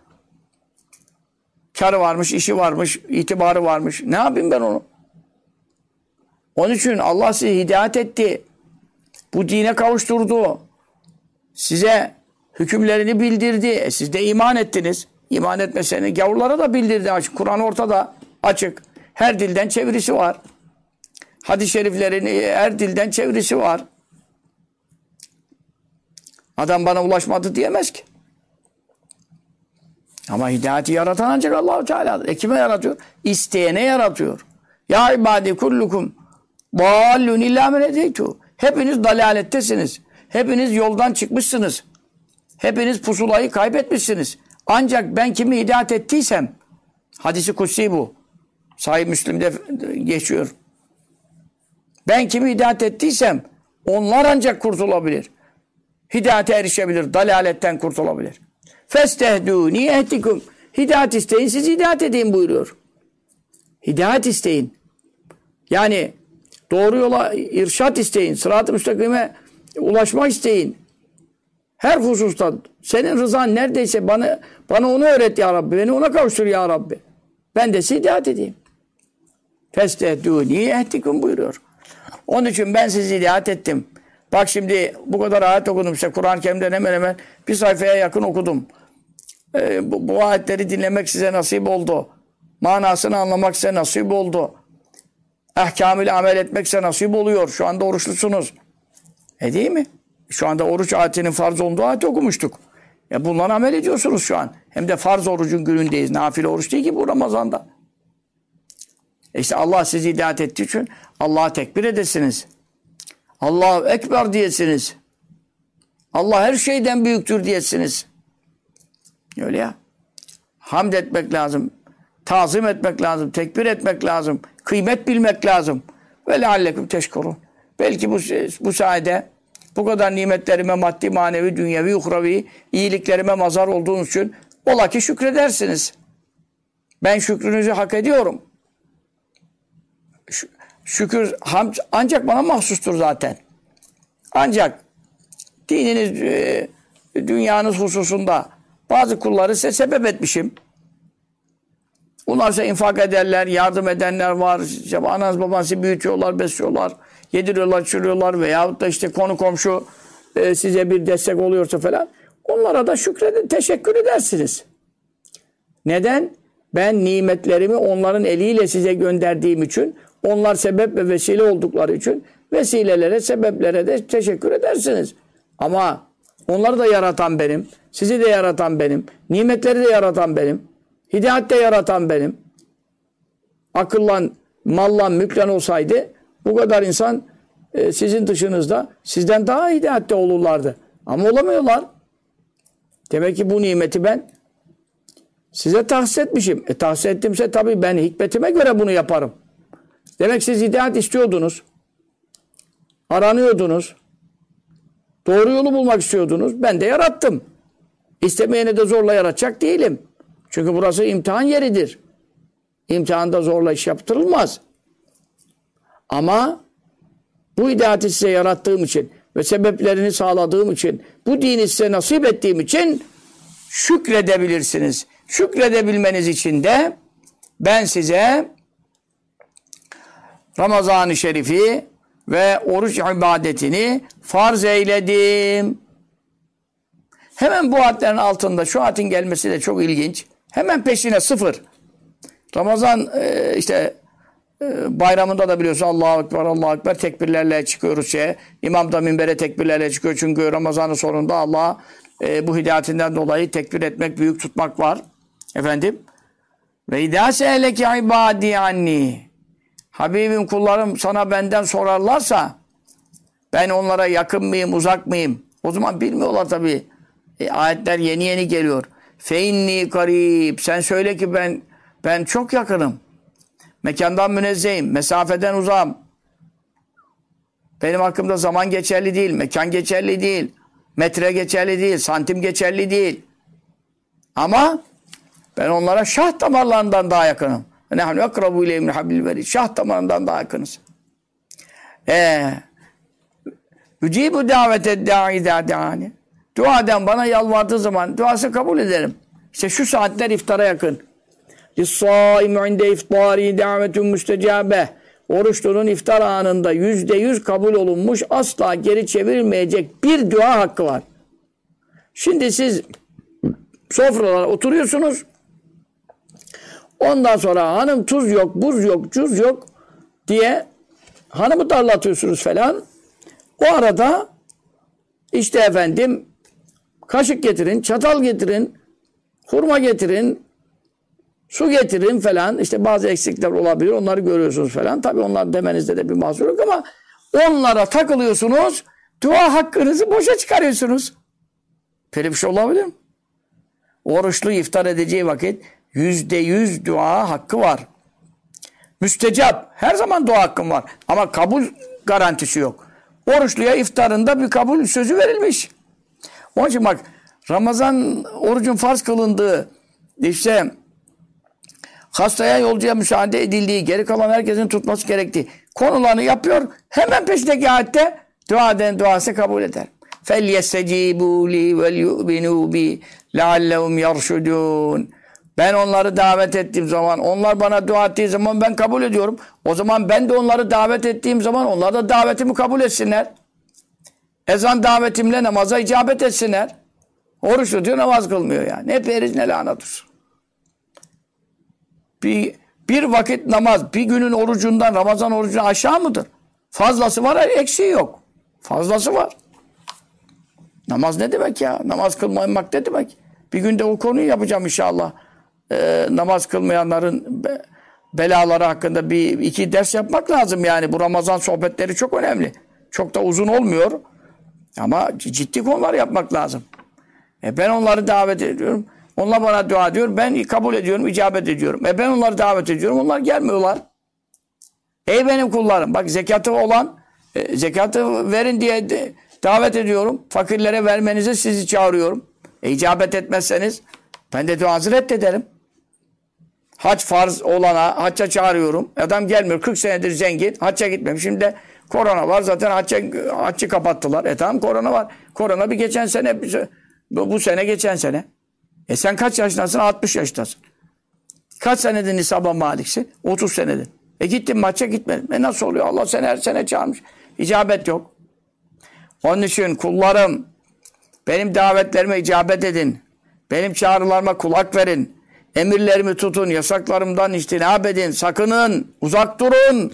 karı varmış, işi varmış, itibarı varmış. Ne yapayım ben onu? Onun için Allah sizi hidayet etti. Bu dine kavuşturdu. Size hükümlerini bildirdi. Siz de iman ettiniz. İman etmeseni gavurlara da bildirdi. Açık. Kur'an ortada. Açık. Her dilden çevirisi var. Hadis-i şeriflerin her dilden çevirisi var. Adam bana ulaşmadı diyemez ki. Ama hidayeti yaratan ancak Allah-u Teala'dır. Kime yaratıyor? İsteyene yaratıyor. Ya ibadi kullukum dallun illa men hedeytu. Hepiniz dalalettesiniz. Hepiniz yoldan çıkmışsınız. Hepiniz pusulayı kaybetmişsiniz. Ancak ben kimi hidayet ettiysem, hadisi kutsi bu. Sahih Müslim'de geçiyor. Ben kimi hidayet ettiysem onlar ancak kurtulabilir. Hidayete erişebilir. Dalaletten kurtulabilir. Festehdûni ehtikum. Hidayet isteyin, siz hidayet edin buyuruyor. Hidayet isteyin. Yani doğru yola irşat isteyin. Sırat-ı müstakime ulaşmak isteyin. Her hususta senin rızan neredeyse bana onu öğret ya Rabbi. Beni ona kavuştur ya Rabbi. Ben de size hidayet edeyim. Festehdûni ehtikum buyuruyor. Onun için ben sizi hidayet ettim. Bak şimdi bu kadar ayet okudum. İşte Kur'an-ı Kerim'den hemen hemen bir sayfaya yakın okudum. Bu ayetleri dinlemek size nasip oldu. Manasını anlamak size nasip oldu. Ahkamıyla amel etmek size nasip oluyor. Şu anda oruçlusunuz. Değil mi? Şu anda oruç ayetinin farz olduğu ayeti okumuştuk. Bundan amel ediyorsunuz şu an. Hem de farz orucun günündeyiz. Nafile oruç değil ki bu Ramazan'da. İşte Allah sizi hidayet ettiği için Allah'a tekbir edesiniz. Allahu Ekber diyesiniz. Allah her şeyden büyüktür diyesiniz. Öyle ya. Hamd etmek lazım. Tazim etmek lazım. Tekbir etmek lazım. Kıymet bilmek lazım. Ve leallekum teşkurun. Belki bu sayede bu kadar nimetlerime maddi, manevi, dünyevi, uhravi iyiliklerime mazhar olduğunuz için ola ki şükredersiniz. Ben şükrünüzü hak ediyorum. Şükür, hamd ancak bana mahsustur zaten. Ancak dininiz, dünyanız hususunda bazı kulları size sebep etmişim. Onlar size infak ederler, yardım edenler var. İşte ananız babanızı büyütüyorlar, besliyorlar, yediriyorlar, içiriyorlar veyahut da işte konu komşu size bir destek oluyorsa falan. Onlara da şükredin, teşekkür edersiniz. Neden? Ben nimetlerimi onların eliyle size gönderdiğim için, onlar sebep ve vesile oldukları için vesilelere, sebeplere de teşekkür edersiniz. Ama onları da yaratan benim, sizi de yaratan benim, nimetleri de yaratan benim, hidayet de yaratan benim. Akılla, malla, mülkle olsaydı bu kadar insan sizin dışınızda sizden daha hidayette olurlardı. Ama olamıyorlar. Demek ki bu nimeti ben size tahsis etmişim. Tahsis ettimse tabii ben hikmetime göre bunu yaparım. Demek siz hidayet istiyordunuz. Aranıyordunuz. Doğru yolu bulmak istiyordunuz. Ben de yarattım. İstemeyene de zorla yaratacak değilim. Çünkü burası imtihan yeridir. İmtihanda zorla iş yaptırılmaz. Ama bu hidayeti size yarattığım için ve sebeplerini sağladığım için, bu dini size nasip ettiğim için şükredebilirsiniz. Şükredebilmeniz için de ben size Ramazan-ı Şerif'i ve oruç ibadetini farz eyledim. Hemen bu ayetlerin altında şu ayetin gelmesi de çok ilginç. Hemen peşine 0. Ramazan bayramında da biliyorsun Allahu Ekber, Allahu Ekber tekbirlerle çıkıyoruz İmam da minbere tekbirlerle çıkıyor. Çünkü Ramazan'ın sonunda Allah bu hidayetinden dolayı tekbir etmek, büyük tutmak var. Efendim. Ve idâ se'eleki ibâdî anni. Habibim kullarım sana benden sorarlarsa ben onlara yakın mıyım, uzak mıyım? O zaman bilmiyorlar tabii. Ayetler yeni yeni geliyor. Fe inni karib. Sen söyle ki ben çok yakınım. Mekandan münezzehim. Mesafeden uzağım. Benim hakkımda zaman geçerli değil. Mekan geçerli değil. Metre geçerli değil. Santim geçerli değil. Ama ben onlara şah damarlarından daha yakınım. Nehnu akrabu ileyhim min hablil verid. Şah damarından daha yakınız. Ücibu davete da'i da'ani. Dua eden bana yalvardığı zaman duası kabul ederim. İşte şu saatler iftara yakın. لِلصَّائِمُ عِنْدَ اِفْطَارِ دَعْوَةٌ مُسْتَجَابَةٌ oruçlunun iftar anında %100 kabul olunmuş, asla geri çevirmeyecek bir dua hakkı var. Şimdi siz sofralara oturuyorsunuz. Ondan sonra hanım tuz yok, buz yok, cuz yok diye hanımı darlatıyorsunuz falan. O arada işte efendim kaşık getirin, çatal getirin, hurma getirin, su getirin falan. İşte bazı eksikler olabilir. Onları görüyorsunuz falan. Tabii onlar demenizde de bir mahsur yok ama onlara takılıyorsunuz. Dua hakkınızı boşa çıkarıyorsunuz. Böyle bir şey olabilir mi? Oruçlu iftar edeceği vakit %100 dua hakkı var. Müstecap. Her zaman dua hakkım var. Ama kabul garantisi yok. Oruçluya iftarında bir kabul sözü verilmiş. Onun için bak Ramazan orucun farz kılındığı işte hastaya yolcuya müsaade edildiği geri kalan herkesin tutması gerektiği konularını yapıyor. Hemen peşindeki ayette dua eden duası kabul eder. فَلْيَسْتَجِيبُوا لِي وَلْيُؤْمِنُوا بِي لَعَلَّهُمْ يَرْشُدُونَ. Ben onları davet ettiğim zaman, onlar bana dua ettiği zaman ben kabul ediyorum. O zaman ben de onları davet ettiğim zaman onlar da davetimi kabul etsinler. Ezan davetimle namaza icabet etsinler. Oruç tutuyor, namaz kılmıyor yani. Ne periz ne lanet olsun. Bir vakit namaz, bir günün orucundan, Ramazan orucundan aşağı mıdır? Fazlası var, eksiği yok. Fazlası var. Namaz ne demek ya? Namaz kılmamak ne demek? Bir günde o konuyu yapacağım inşallah. Namaz kılmayanların belaları hakkında bir iki ders yapmak lazım yani. Bu Ramazan sohbetleri çok önemli. Çok da uzun olmuyor. Ama ciddi konular yapmak lazım. Ben onları davet ediyorum. Onlar bana dua ediyor. Ben kabul ediyorum, icabet ediyorum. Ben onları davet ediyorum. Onlar gelmiyorlar. Ey benim kullarım. Bak zekatı olan zekatı verin diye davet ediyorum. Fakirlere vermenizi sizi çağırıyorum. İcabet etmezseniz ben de duanızı reddederim. Hac farz olana hacca çağırıyorum. Adam gelmiyor. 40 senedir zengin. Hacca gitmemiş. Şimdi de korona var. Zaten haccı kapattılar. Tamam korona var. Korona bir geçen sene bu sene geçen sene. Sen kaç yaşındasın? 60 yaşındasın. Kaç senedir nisaba maliksin? 30 senedir. Gittin hacca gitmedin. Nasıl oluyor? Allah seni her sene çağırmış. İcabet yok. Onun için kullarım benim davetlerime icabet edin. Benim çağrılarıma kulak verin. Emirlerimi tutun. Yasaklarımdan içtinab edin. Sakının. Uzak durun.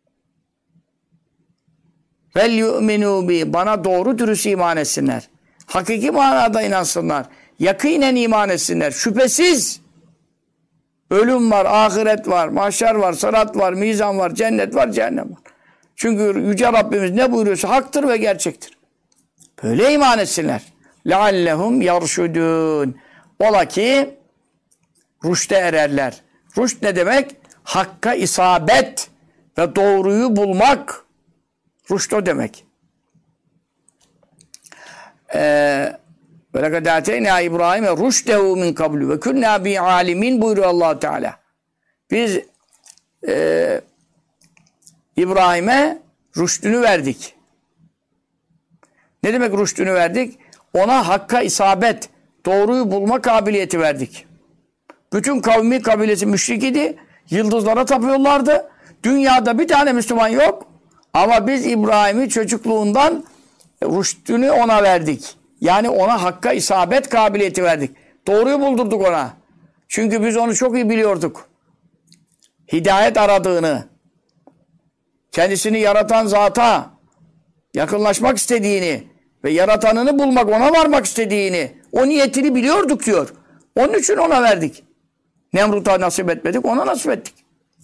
Vel yu'minu bi. Bana doğru dürüst iman etsinler. Hakiki manada inansınlar. Yakinen iman etsinler. Şüphesiz ölüm var, ahiret var, mahşer var, sırat var, mizan var, cennet var, cehennem var. Çünkü Yüce Rabbimiz ne buyuruyorsa haktır ve gerçektir. Böyle iman etsinler. لَعَلَّهُمْ يَرْشُدُونَ. Ola ki rüşte ererler. Rüşt ne demek? Hakka isabet ve doğruyu bulmak. Rüşt o demek. وَلَقَدْ اَتَيْنَا İbrahim'e رُشْدَهُ مِنْ قَبْلُ وَكُنَّا بِعَالِمِينَ buyuruyor Allah Teala. Biz İbrahim'e rüştünü verdik. Ne demek rüştünü verdik? Ona hakka isabet, doğruyu bulma kabiliyeti verdik. Bütün kavmi kabilesi müşrik idi. Yıldızlara tapıyorlardı. Dünyada bir tane Müslüman yok. Ama biz İbrahim'i çocukluğundan rüştünü ona verdik. Yani ona hakka isabet kabiliyeti verdik. Doğruyu buldurduk ona. Çünkü biz onu çok iyi biliyorduk. Hidayet aradığını, kendisini yaratan zata yakınlaşmak istediğini ve yaratanını bulmak, ona varmak istediğini, o niyetini biliyorduk diyor. Onun için ona verdik. Nemrut'a nasip etmedik, ona nasip ettik.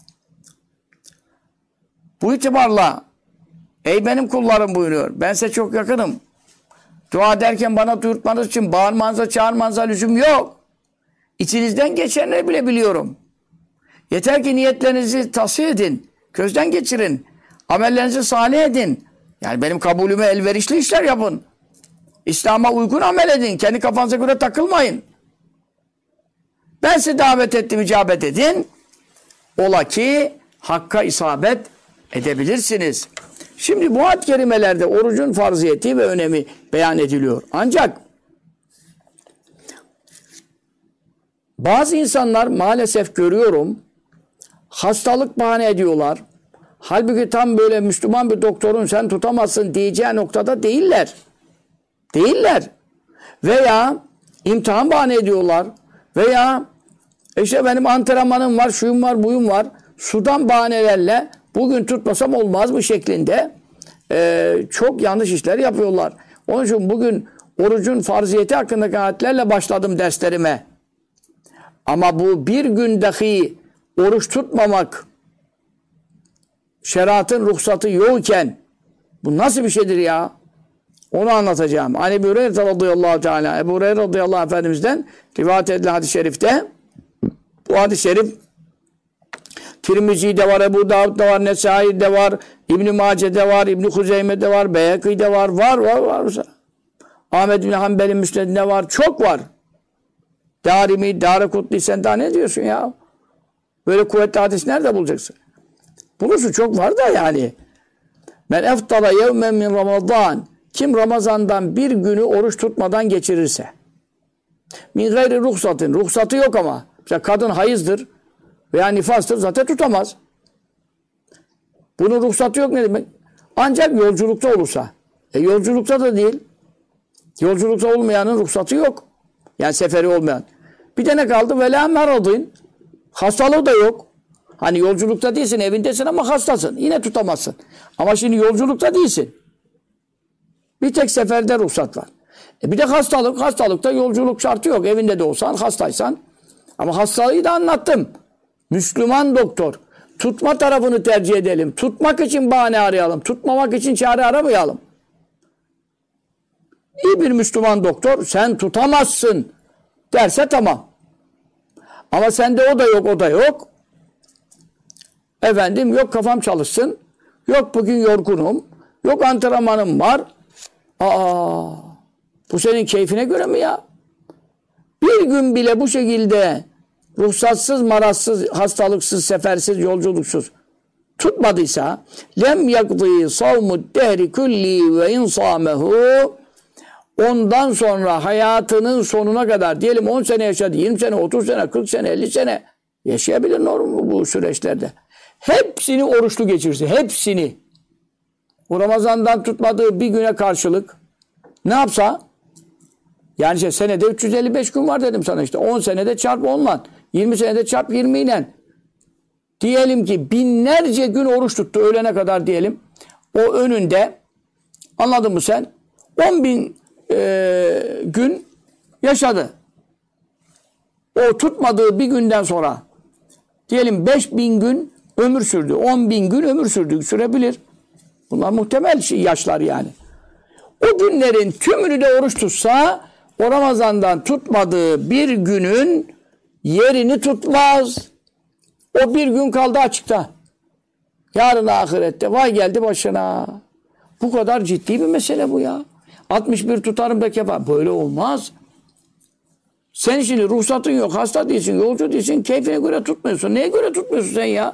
Bu itibarla ey benim kullarım buyuruyor. Ben size çok yakınım. Dua ederken bana duyurtmanız için bağırmanıza, çağırmanıza lüzum yok. İçinizden geçenleri bile biliyorum. Yeter ki niyetlerinizi tasfiye edin. Gözden geçirin. Amellerinizi salih edin. Yani benim kabulüme elverişli işler yapın. İslam'a uygun amel edin. Kendi kafanıza göre takılmayın. Ben size davet ettim, icabet edin. Ola ki hakka isabet edebilirsiniz. Şimdi bu ayet-i kerimelerde orucun farziyeti ve önemi beyan ediliyor. Ancak bazı insanlar maalesef görüyorum, hastalık bahane ediyorlar. Halbuki tam böyle Müslüman bir doktorun sen tutamazsın diyeceği noktada değiller. Değiller. Veya imtihan bahane ediyorlar. Veya işte benim antrenmanım var, şuyum var, buyum var. Sudan bahanelerle bugün tutmasam olmaz mı şeklinde çok yanlış işler yapıyorlar. Onun için bugün orucun farziyeti hakkındaki ayetlerle başladım derslerime. Ama bu bir gün dahi oruç tutmamak şeriatın ruhsatı yokken bu nasıl bir şeydir ya? Onu anlatacağım. Hani Ebu Hureyre radıyallahu teala, Ebu Hureyre radıyallahu anh Efendimiz'den rivayet edilen hadis-i şerifte, bu hadis-i şerif Tirmizi'de var, Ebu Davud'da var, Nesai'de var, İbn-i Mace'de var, İbn-i Huzeyme'de var, Beyhekî'de var, var. Ahmed bin Hanbel'in Müsned'inde var, çok var. Darimi, Darekutni, sen daha ne diyorsun ya? Böyle kuvvetli hadis nerede bulacaksın? Bulursun, çok var da yani. Men eftala yevmen min Ramazan. Kim Ramazan'dan bir günü oruç tutmadan geçirirse. Min gayri ruhsatın. Ruhsatı yok ama. Mesela kadın hayızdır veya nifastır zaten tutamaz. Bunun ruhsatı yok ne demek? Ancak yolculukta olursa. Yolculukta da değil. Yolculukta olmayanın ruhsatı yok. Yani seferi olmayan. Bir de ne kaldı? Velâ meradın. Hastalığı da yok. Hani yolculukta değilsin, evindesin ama hastasın. Yine tutamazsın. Ama şimdi yolculukta değilsin. Bir tek seferde ruhsat var. Bir de hastalık. Hastalıkta yolculuk şartı yok. Evinde de olsan, hastaysan. Ama hastalığı da anlattım. Müslüman doktor. Tutma tarafını tercih edelim. Tutmak için bahane arayalım. Tutmamak için çare aramayalım. İyi bir Müslüman doktor sen tutamazsın derse tamam. Ama sende o da yok, o da yok. Efendim yok kafam çalışsın. Yok bugün yorgunum. Yok antrenmanım var. Bu senin keyfine göre mi ya? Bir gün bile bu şekilde ruhsatsız, marazsız, hastalıksız, sefersiz, yolculuksuz tutmadıysa lem yakdî savmud dehri kulli ve insâmehu ondan sonra hayatının sonuna kadar diyelim 10 sene yaşadı, 20 sene, 30 sene, 40 sene, 50 sene yaşayabilir normal bu süreçlerde. Hepsini oruçlu geçirse, hepsini. O Ramazan'dan tutmadığı bir güne karşılık ne yapsa? Yani işte senede 355 gün var dedim sana işte. 10 senede çarp 10'la. 20 senede çarp 20 ile. Diyelim ki binlerce gün oruç tuttu öğlene kadar diyelim. O önünde anladın mı sen? 10 bin gün yaşadı. O tutmadığı bir günden sonra diyelim 5.000 gün ömür sürdü. 10.000 gün ömür sürdü. Sürebilir. Bunlar muhtemel yaşlar yani. O günlerin tümünü de oruç tutsa o Ramazan'dan tutmadığı bir günün yerini tutmaz. O bir gün kaldı açıkta. Yarın ahirette vay geldi başına. Bu kadar ciddi bir mesele bu ya. 61 tutarım da kefa. Böyle olmaz. Sen şimdi ruhsatın yok, hasta değilsin, yolcu değilsin, keyfine göre tutmuyorsun. Neye göre tutmuyorsun sen ya?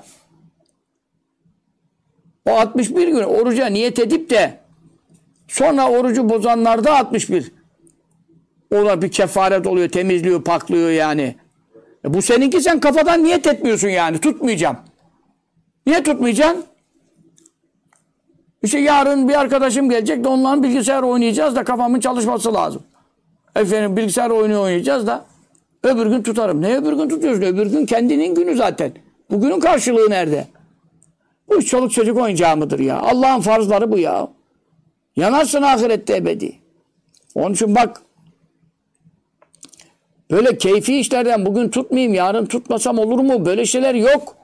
O 61 gün oruca niyet edip de sonra orucu bozanlarda 61. O da bir kefaret oluyor, temizliyor, paklıyor yani. Bu seninki sen kafadan niyet etmiyorsun yani. Tutmayacağım. Niye tutmayacaksın? İşte yarın bir arkadaşım gelecek de onunla bilgisayar oynayacağız da kafamın çalışması lazım. Efendim bilgisayar oyunu oynayacağız da öbür gün tutarım. Ne öbür gün tutuyorsun? Öbür gün kendinin günü zaten. Bugünün karşılığı nerede? Bu çoluk çocuk oyuncağı mıdır ya? Allah'ın farzları bu ya. Yanarsın ahirette ebedi. Onun için bak böyle keyfi işlerden bugün tutmayayım, yarın tutmasam olur mu? Böyle şeyler yok.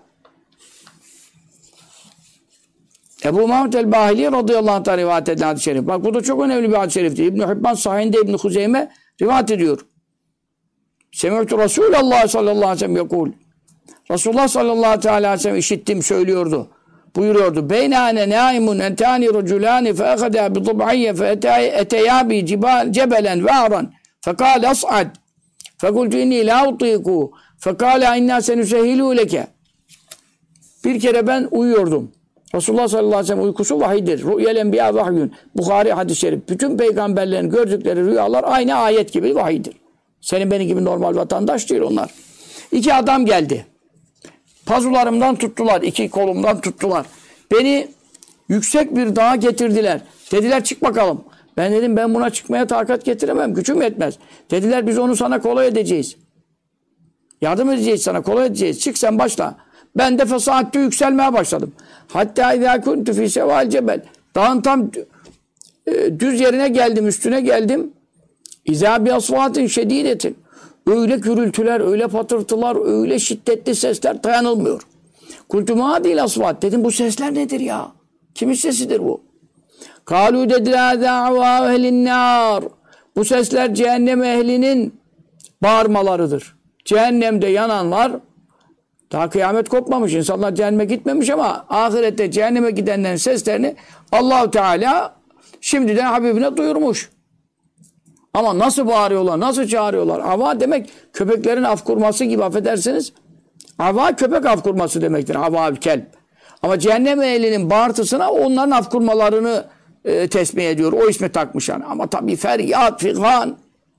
Ebu Mahmud el-Bahili radıyallahu anh'ta rivayet edilen hadis-i şerif. Bak bu da çok önemli bir hadis-i şeriftir. İbn-i Hibban sahihinde İbn-i Huzeyme rivayet ediyor. Semi'tu Resulallah sallallahu aleyhi ve sellem yekul. Resulullah sallallahu aleyhi ve sellem işittim söylüyordu. Buyuruyordu. Beynâne nâimun entâni racülâni fe ehedâ bi dıb'ayye fe eteyâ bi cebelen vâran fekâle as'ad fekultu inni la utiku fekâle innâ senüsehilû leke. Bir kere ben uyuyordum. Resulullah sallallahu aleyhi ve sellem uykusu vahidir. Rü'yel enbiya vahyün. Bukhari hadis-i şerif. Bütün peygamberlerin gördükleri rüyalar aynı ayet gibi vahidir. Senin benim gibi normal vatandaş değil onlar. İki adam geldi. Pazularımdan tuttular. İki kolumdan tuttular. Beni yüksek bir dağa getirdiler. Dediler çık bakalım. Ben dedim ben buna çıkmaya takat getiremem. Gücüm yetmez. Dediler biz onu sana kolay edeceğiz. Yardım edeceğiz sana, kolay edeceğiz. Çık sen başla. Ben de fesaatte yükselmeye başladım. Hatta izâ kuntu fî sevâl cebel. Dağın tam düz yerine geldim, üstüne geldim. İzâ bi asvâtin şedîdetin. Öyle gürültüler, öyle patırtılar, öyle şiddetli sesler dayanılmıyor. Kultu mâ değil asvât. Dedim bu sesler nedir ya? Kimin sesidir bu? Kâlû dediler da'vâ ehlinnâr. Bu sesler cehennem ehlinin bağırmalarıdır. Cehennemde yananlar, daha kıyamet kopmamış, insanlar cehenneme gitmemiş ama ahirette cehenneme gidenlerin seslerini Allah-u Teala şimdiden Habibine duyurmuş. Ama nasıl bağırıyorlar, nasıl çağırıyorlar? Ava demek köpeklerin af kurması gibi, affedersiniz. Ava köpek af kurması demektir. Ava kelp. Ama cehennem ehlinin bağırtısına onların af kurmalarını tesbih ediyor. O ismi takmış yani. Ama tabii feryat, figan.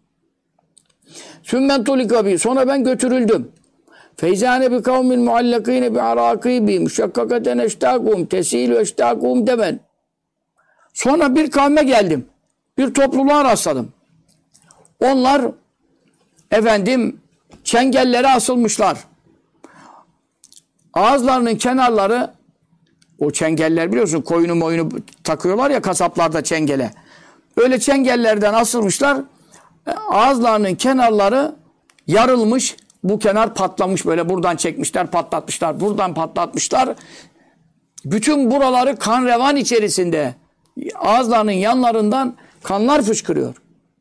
Sümmen tulikabi. Sonra ben götürüldüm. Feyzâne bi kavmin muallakîne bi arâkîbi müşakkakaten eştâkum tesîlü eştâkum demen. Sonra bir kavme geldim. Bir topluluğa rastladım. Onlar efendim çengellere asılmışlar. Ağızlarının kenarları, o çengeller biliyorsun koyunu moyunu takıyorlar ya kasaplarda çengele. Öyle çengellerden asılmışlar. Ağızlarının kenarları yarılmış. Bu kenar patlamış böyle. Buradan çekmişler, patlatmışlar. Buradan patlatmışlar. Bütün buraları kan revan içerisinde. Ağızlarının yanlarından kanlar fışkırıyor.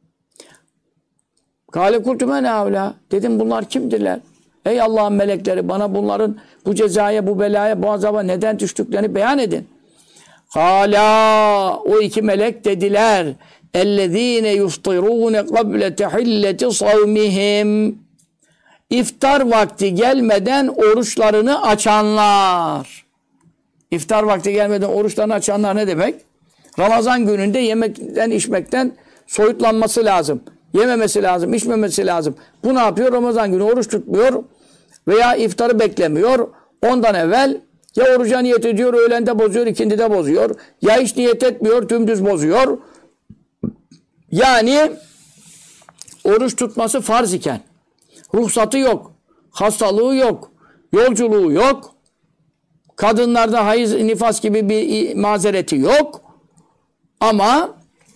Kâle kultu men hâulâ. Dedim bunlar kimdirler? Ey Allah'ın melekleri bana bunların bu cezaya, bu belaya, bu azaba neden düştüklerini beyan edin. Kâlâ. O iki melek dediler. اَلَّذ۪ينَ يُفْطِرُونَ قَبْلَ تَحِلَّةِ صَوْمِهِمْ. İftar vakti gelmeden oruçlarını açanlar. İftar vakti gelmeden oruçlarını açanlar ne demek? Ramazan gününde yemekten, içmekten soyutlanması lazım. Yememesi lazım, içmemesi lazım. Bu ne yapıyor? Ramazan günü oruç tutmuyor veya iftarı beklemiyor. Ondan evvel ya oruca niyet ediyor, öğlende bozuyor, ikindide bozuyor. Ya hiç niyet etmiyor, dümdüz bozuyor. Yani oruç tutması farz iken ruhsatı yok, hastalığı yok, yolculuğu yok, kadınlarda hayız, nifas gibi bir mazereti yok ama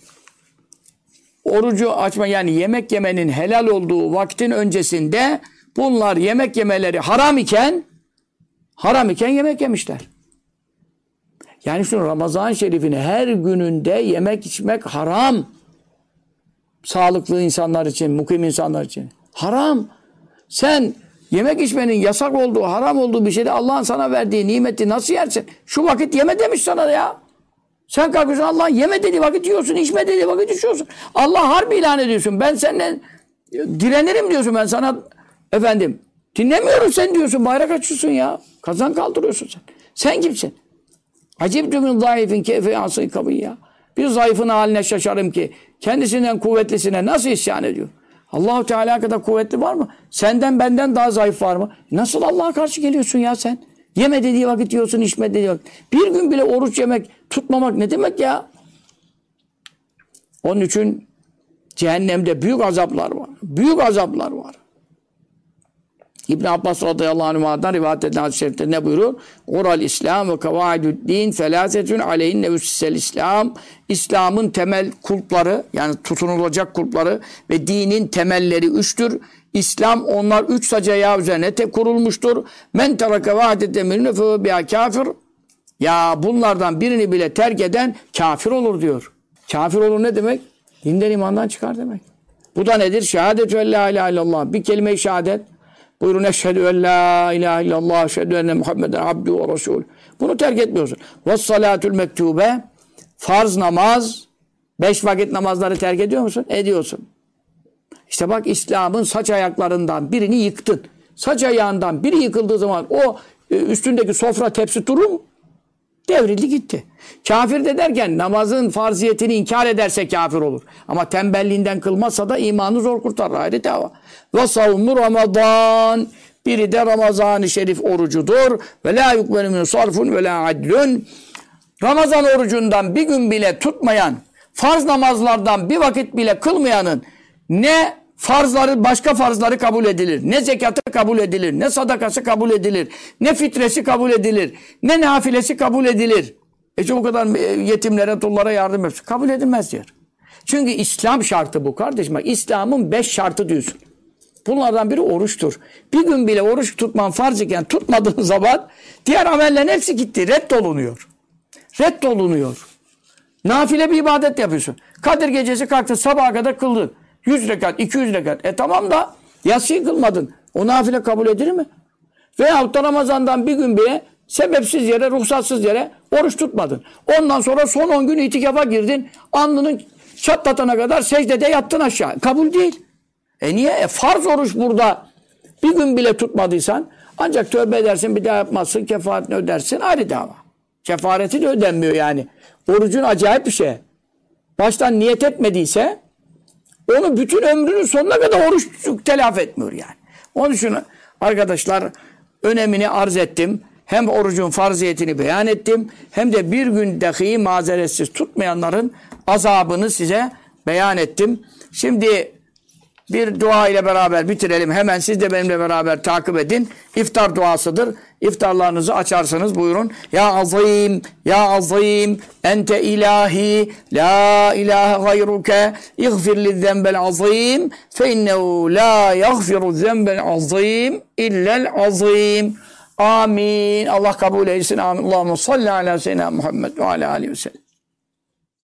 orucu açma yani yemek yemenin helal olduğu vaktin öncesinde bunlar yemek yemeleri haram iken yemek yemişler. Yani şu Ramazan-ı Şerif'in her gününde yemek içmek haram. Sağlıklı insanlar için, mukim insanlar için. Haram. Sen yemek içmenin yasak olduğu, haram olduğu bir şeyde Allah'ın sana verdiği nimeti nasıl yersin? Şu vakit yeme demiş sana ya. Sen kalkıyorsun Allah'ın yeme dediği vakit yiyorsun, içme dediği vakit içiyorsun. Allah harbi ilan ediyorsun. Ben seninle direnirim diyorsun ben sana efendim. Dinlemiyorum sen diyorsun. Bayrak açıyorsun ya. Kazan kaldırıyorsun sen. Sen kimsin? Acibtü min zayıfin keyfe yansın kabiyya. Bir zayıfın haline şaşarım ki kendisinden kuvvetlisine nasıl isyan ediyor? Allah-u Teala kadar kuvvetli var mı? Senden benden daha zayıf var mı? Nasıl Allah'a karşı geliyorsun ya sen? Yeme dediği vakit yiyorsun, içme dediği vakit. Bir gün bile oruç yemek, tutmamak ne demek ya? Onun için cehennemde büyük azaplar var. Büyük azaplar var. İbn Abbas radıyallahu anh'dan rivayet edilen hadis-i şerifte ne buyuruyor? Ural İslam ve kavaidü'd-din felâsetun aleyhinne vüssel İslam. İslam'ın temel kulpları yani tutunulacak kulpları ve dinin temelleri üçtür. İslam onlar üç sacaya üzerine kurulmuştur. Men terake vâhdete minne fe biha kafir. Ya bunlardan birini bile terk eden kafir olur diyor. Kafir olur ne demek? Dinden imandan çıkar demek. Bu da nedir? Şehadetü en la ilahe illallah. Bir kelime-i şehadet. Buyurun eşhedü en la ilahe illallah eşhedü enne Muhammeden abdü ve resul. Bunu terk etmiyorsun. Ve salatül mektube. Farz namaz. 5 vakit namazları terk ediyor musun? Ediyorsun. İşte bak İslam'ın saç ayaklarından birini yıktın. Saç ayağından biri yıkıldığı zaman o üstündeki sofra tepsi durur mu? Devrildi gitti. Kafir de derken namazın farziyetini inkar ederse kafir olur. Ama tembelliğinden kılmazsa da imanı zor kurtarır. Ayrı dava. Ve savmu Ramazan. Biri de Ramazan-ı Şerif orucudur. Ve la yukbelu min sarfun ve la adlun. Ramazan orucundan bir gün bile tutmayan, farz namazlardan bir vakit bile kılmayanın ne farzları, başka farzları kabul edilir, ne zekatı kabul edilir, ne sadakası kabul edilir, ne fitresi kabul edilir, ne nafilesi kabul edilir. Bu kadar yetimlere, dullara yardım yapsın. Kabul edilmez diyor. Çünkü İslam şartı bu kardeşim. Bak, İslam'ın 5 şartı diyorsun. Bunlardan biri oruçtur. Bir gün bile oruç tutman farz iken tutmadığın zaman diğer amellerin hepsi gitti. Reddolunuyor. Reddolunuyor. Nafile bir ibadet yapıyorsun. Kadir gecesi kalktın, sabaha kadar kıldın. 100 rekat, 200 rekat. Tamam da yatsıyı kılmadın. O nafile kabul edilir mi? Veyahut da Ramazan'dan bir gün bile sebepsiz yere, ruhsatsız yere oruç tutmadın. Ondan sonra son 10 gün itikafa girdin. Alnının çatlatana kadar secdede yattın aşağı. Kabul değil. Niye? Farz oruç burada. Bir gün bile tutmadıysan ancak tövbe edersin, bir daha yapmazsın, kefaretini ödersin. Ayrı dava. Kefareti de ödenmiyor yani. Orucun acayip bir şey. Baştan niyet etmediyse onu bütün ömrünün sonuna kadar oruç telafi etmiyor yani. Onun için arkadaşlar önemini arz ettim. Hem orucun farziyetini beyan ettim. Hem de bir gün dahi mazeretsiz tutmayanların azabını size beyan ettim. Şimdi bir dua ile beraber bitirelim. Hemen siz de benimle beraber takip edin. İftar duasıdır. İftarlarınızı açarsınız. Buyurun. Ya azim, ya azim, ente ilahi, la ilahe gayruke, iğfir lizzembel azim, fe innehu la yaghfiru zembel azim, illel azim. Amin. Allah kabul eylesin. Amin. Allahümme salli ala seyyidina Muhammed ve ala aleyhi ve sellem.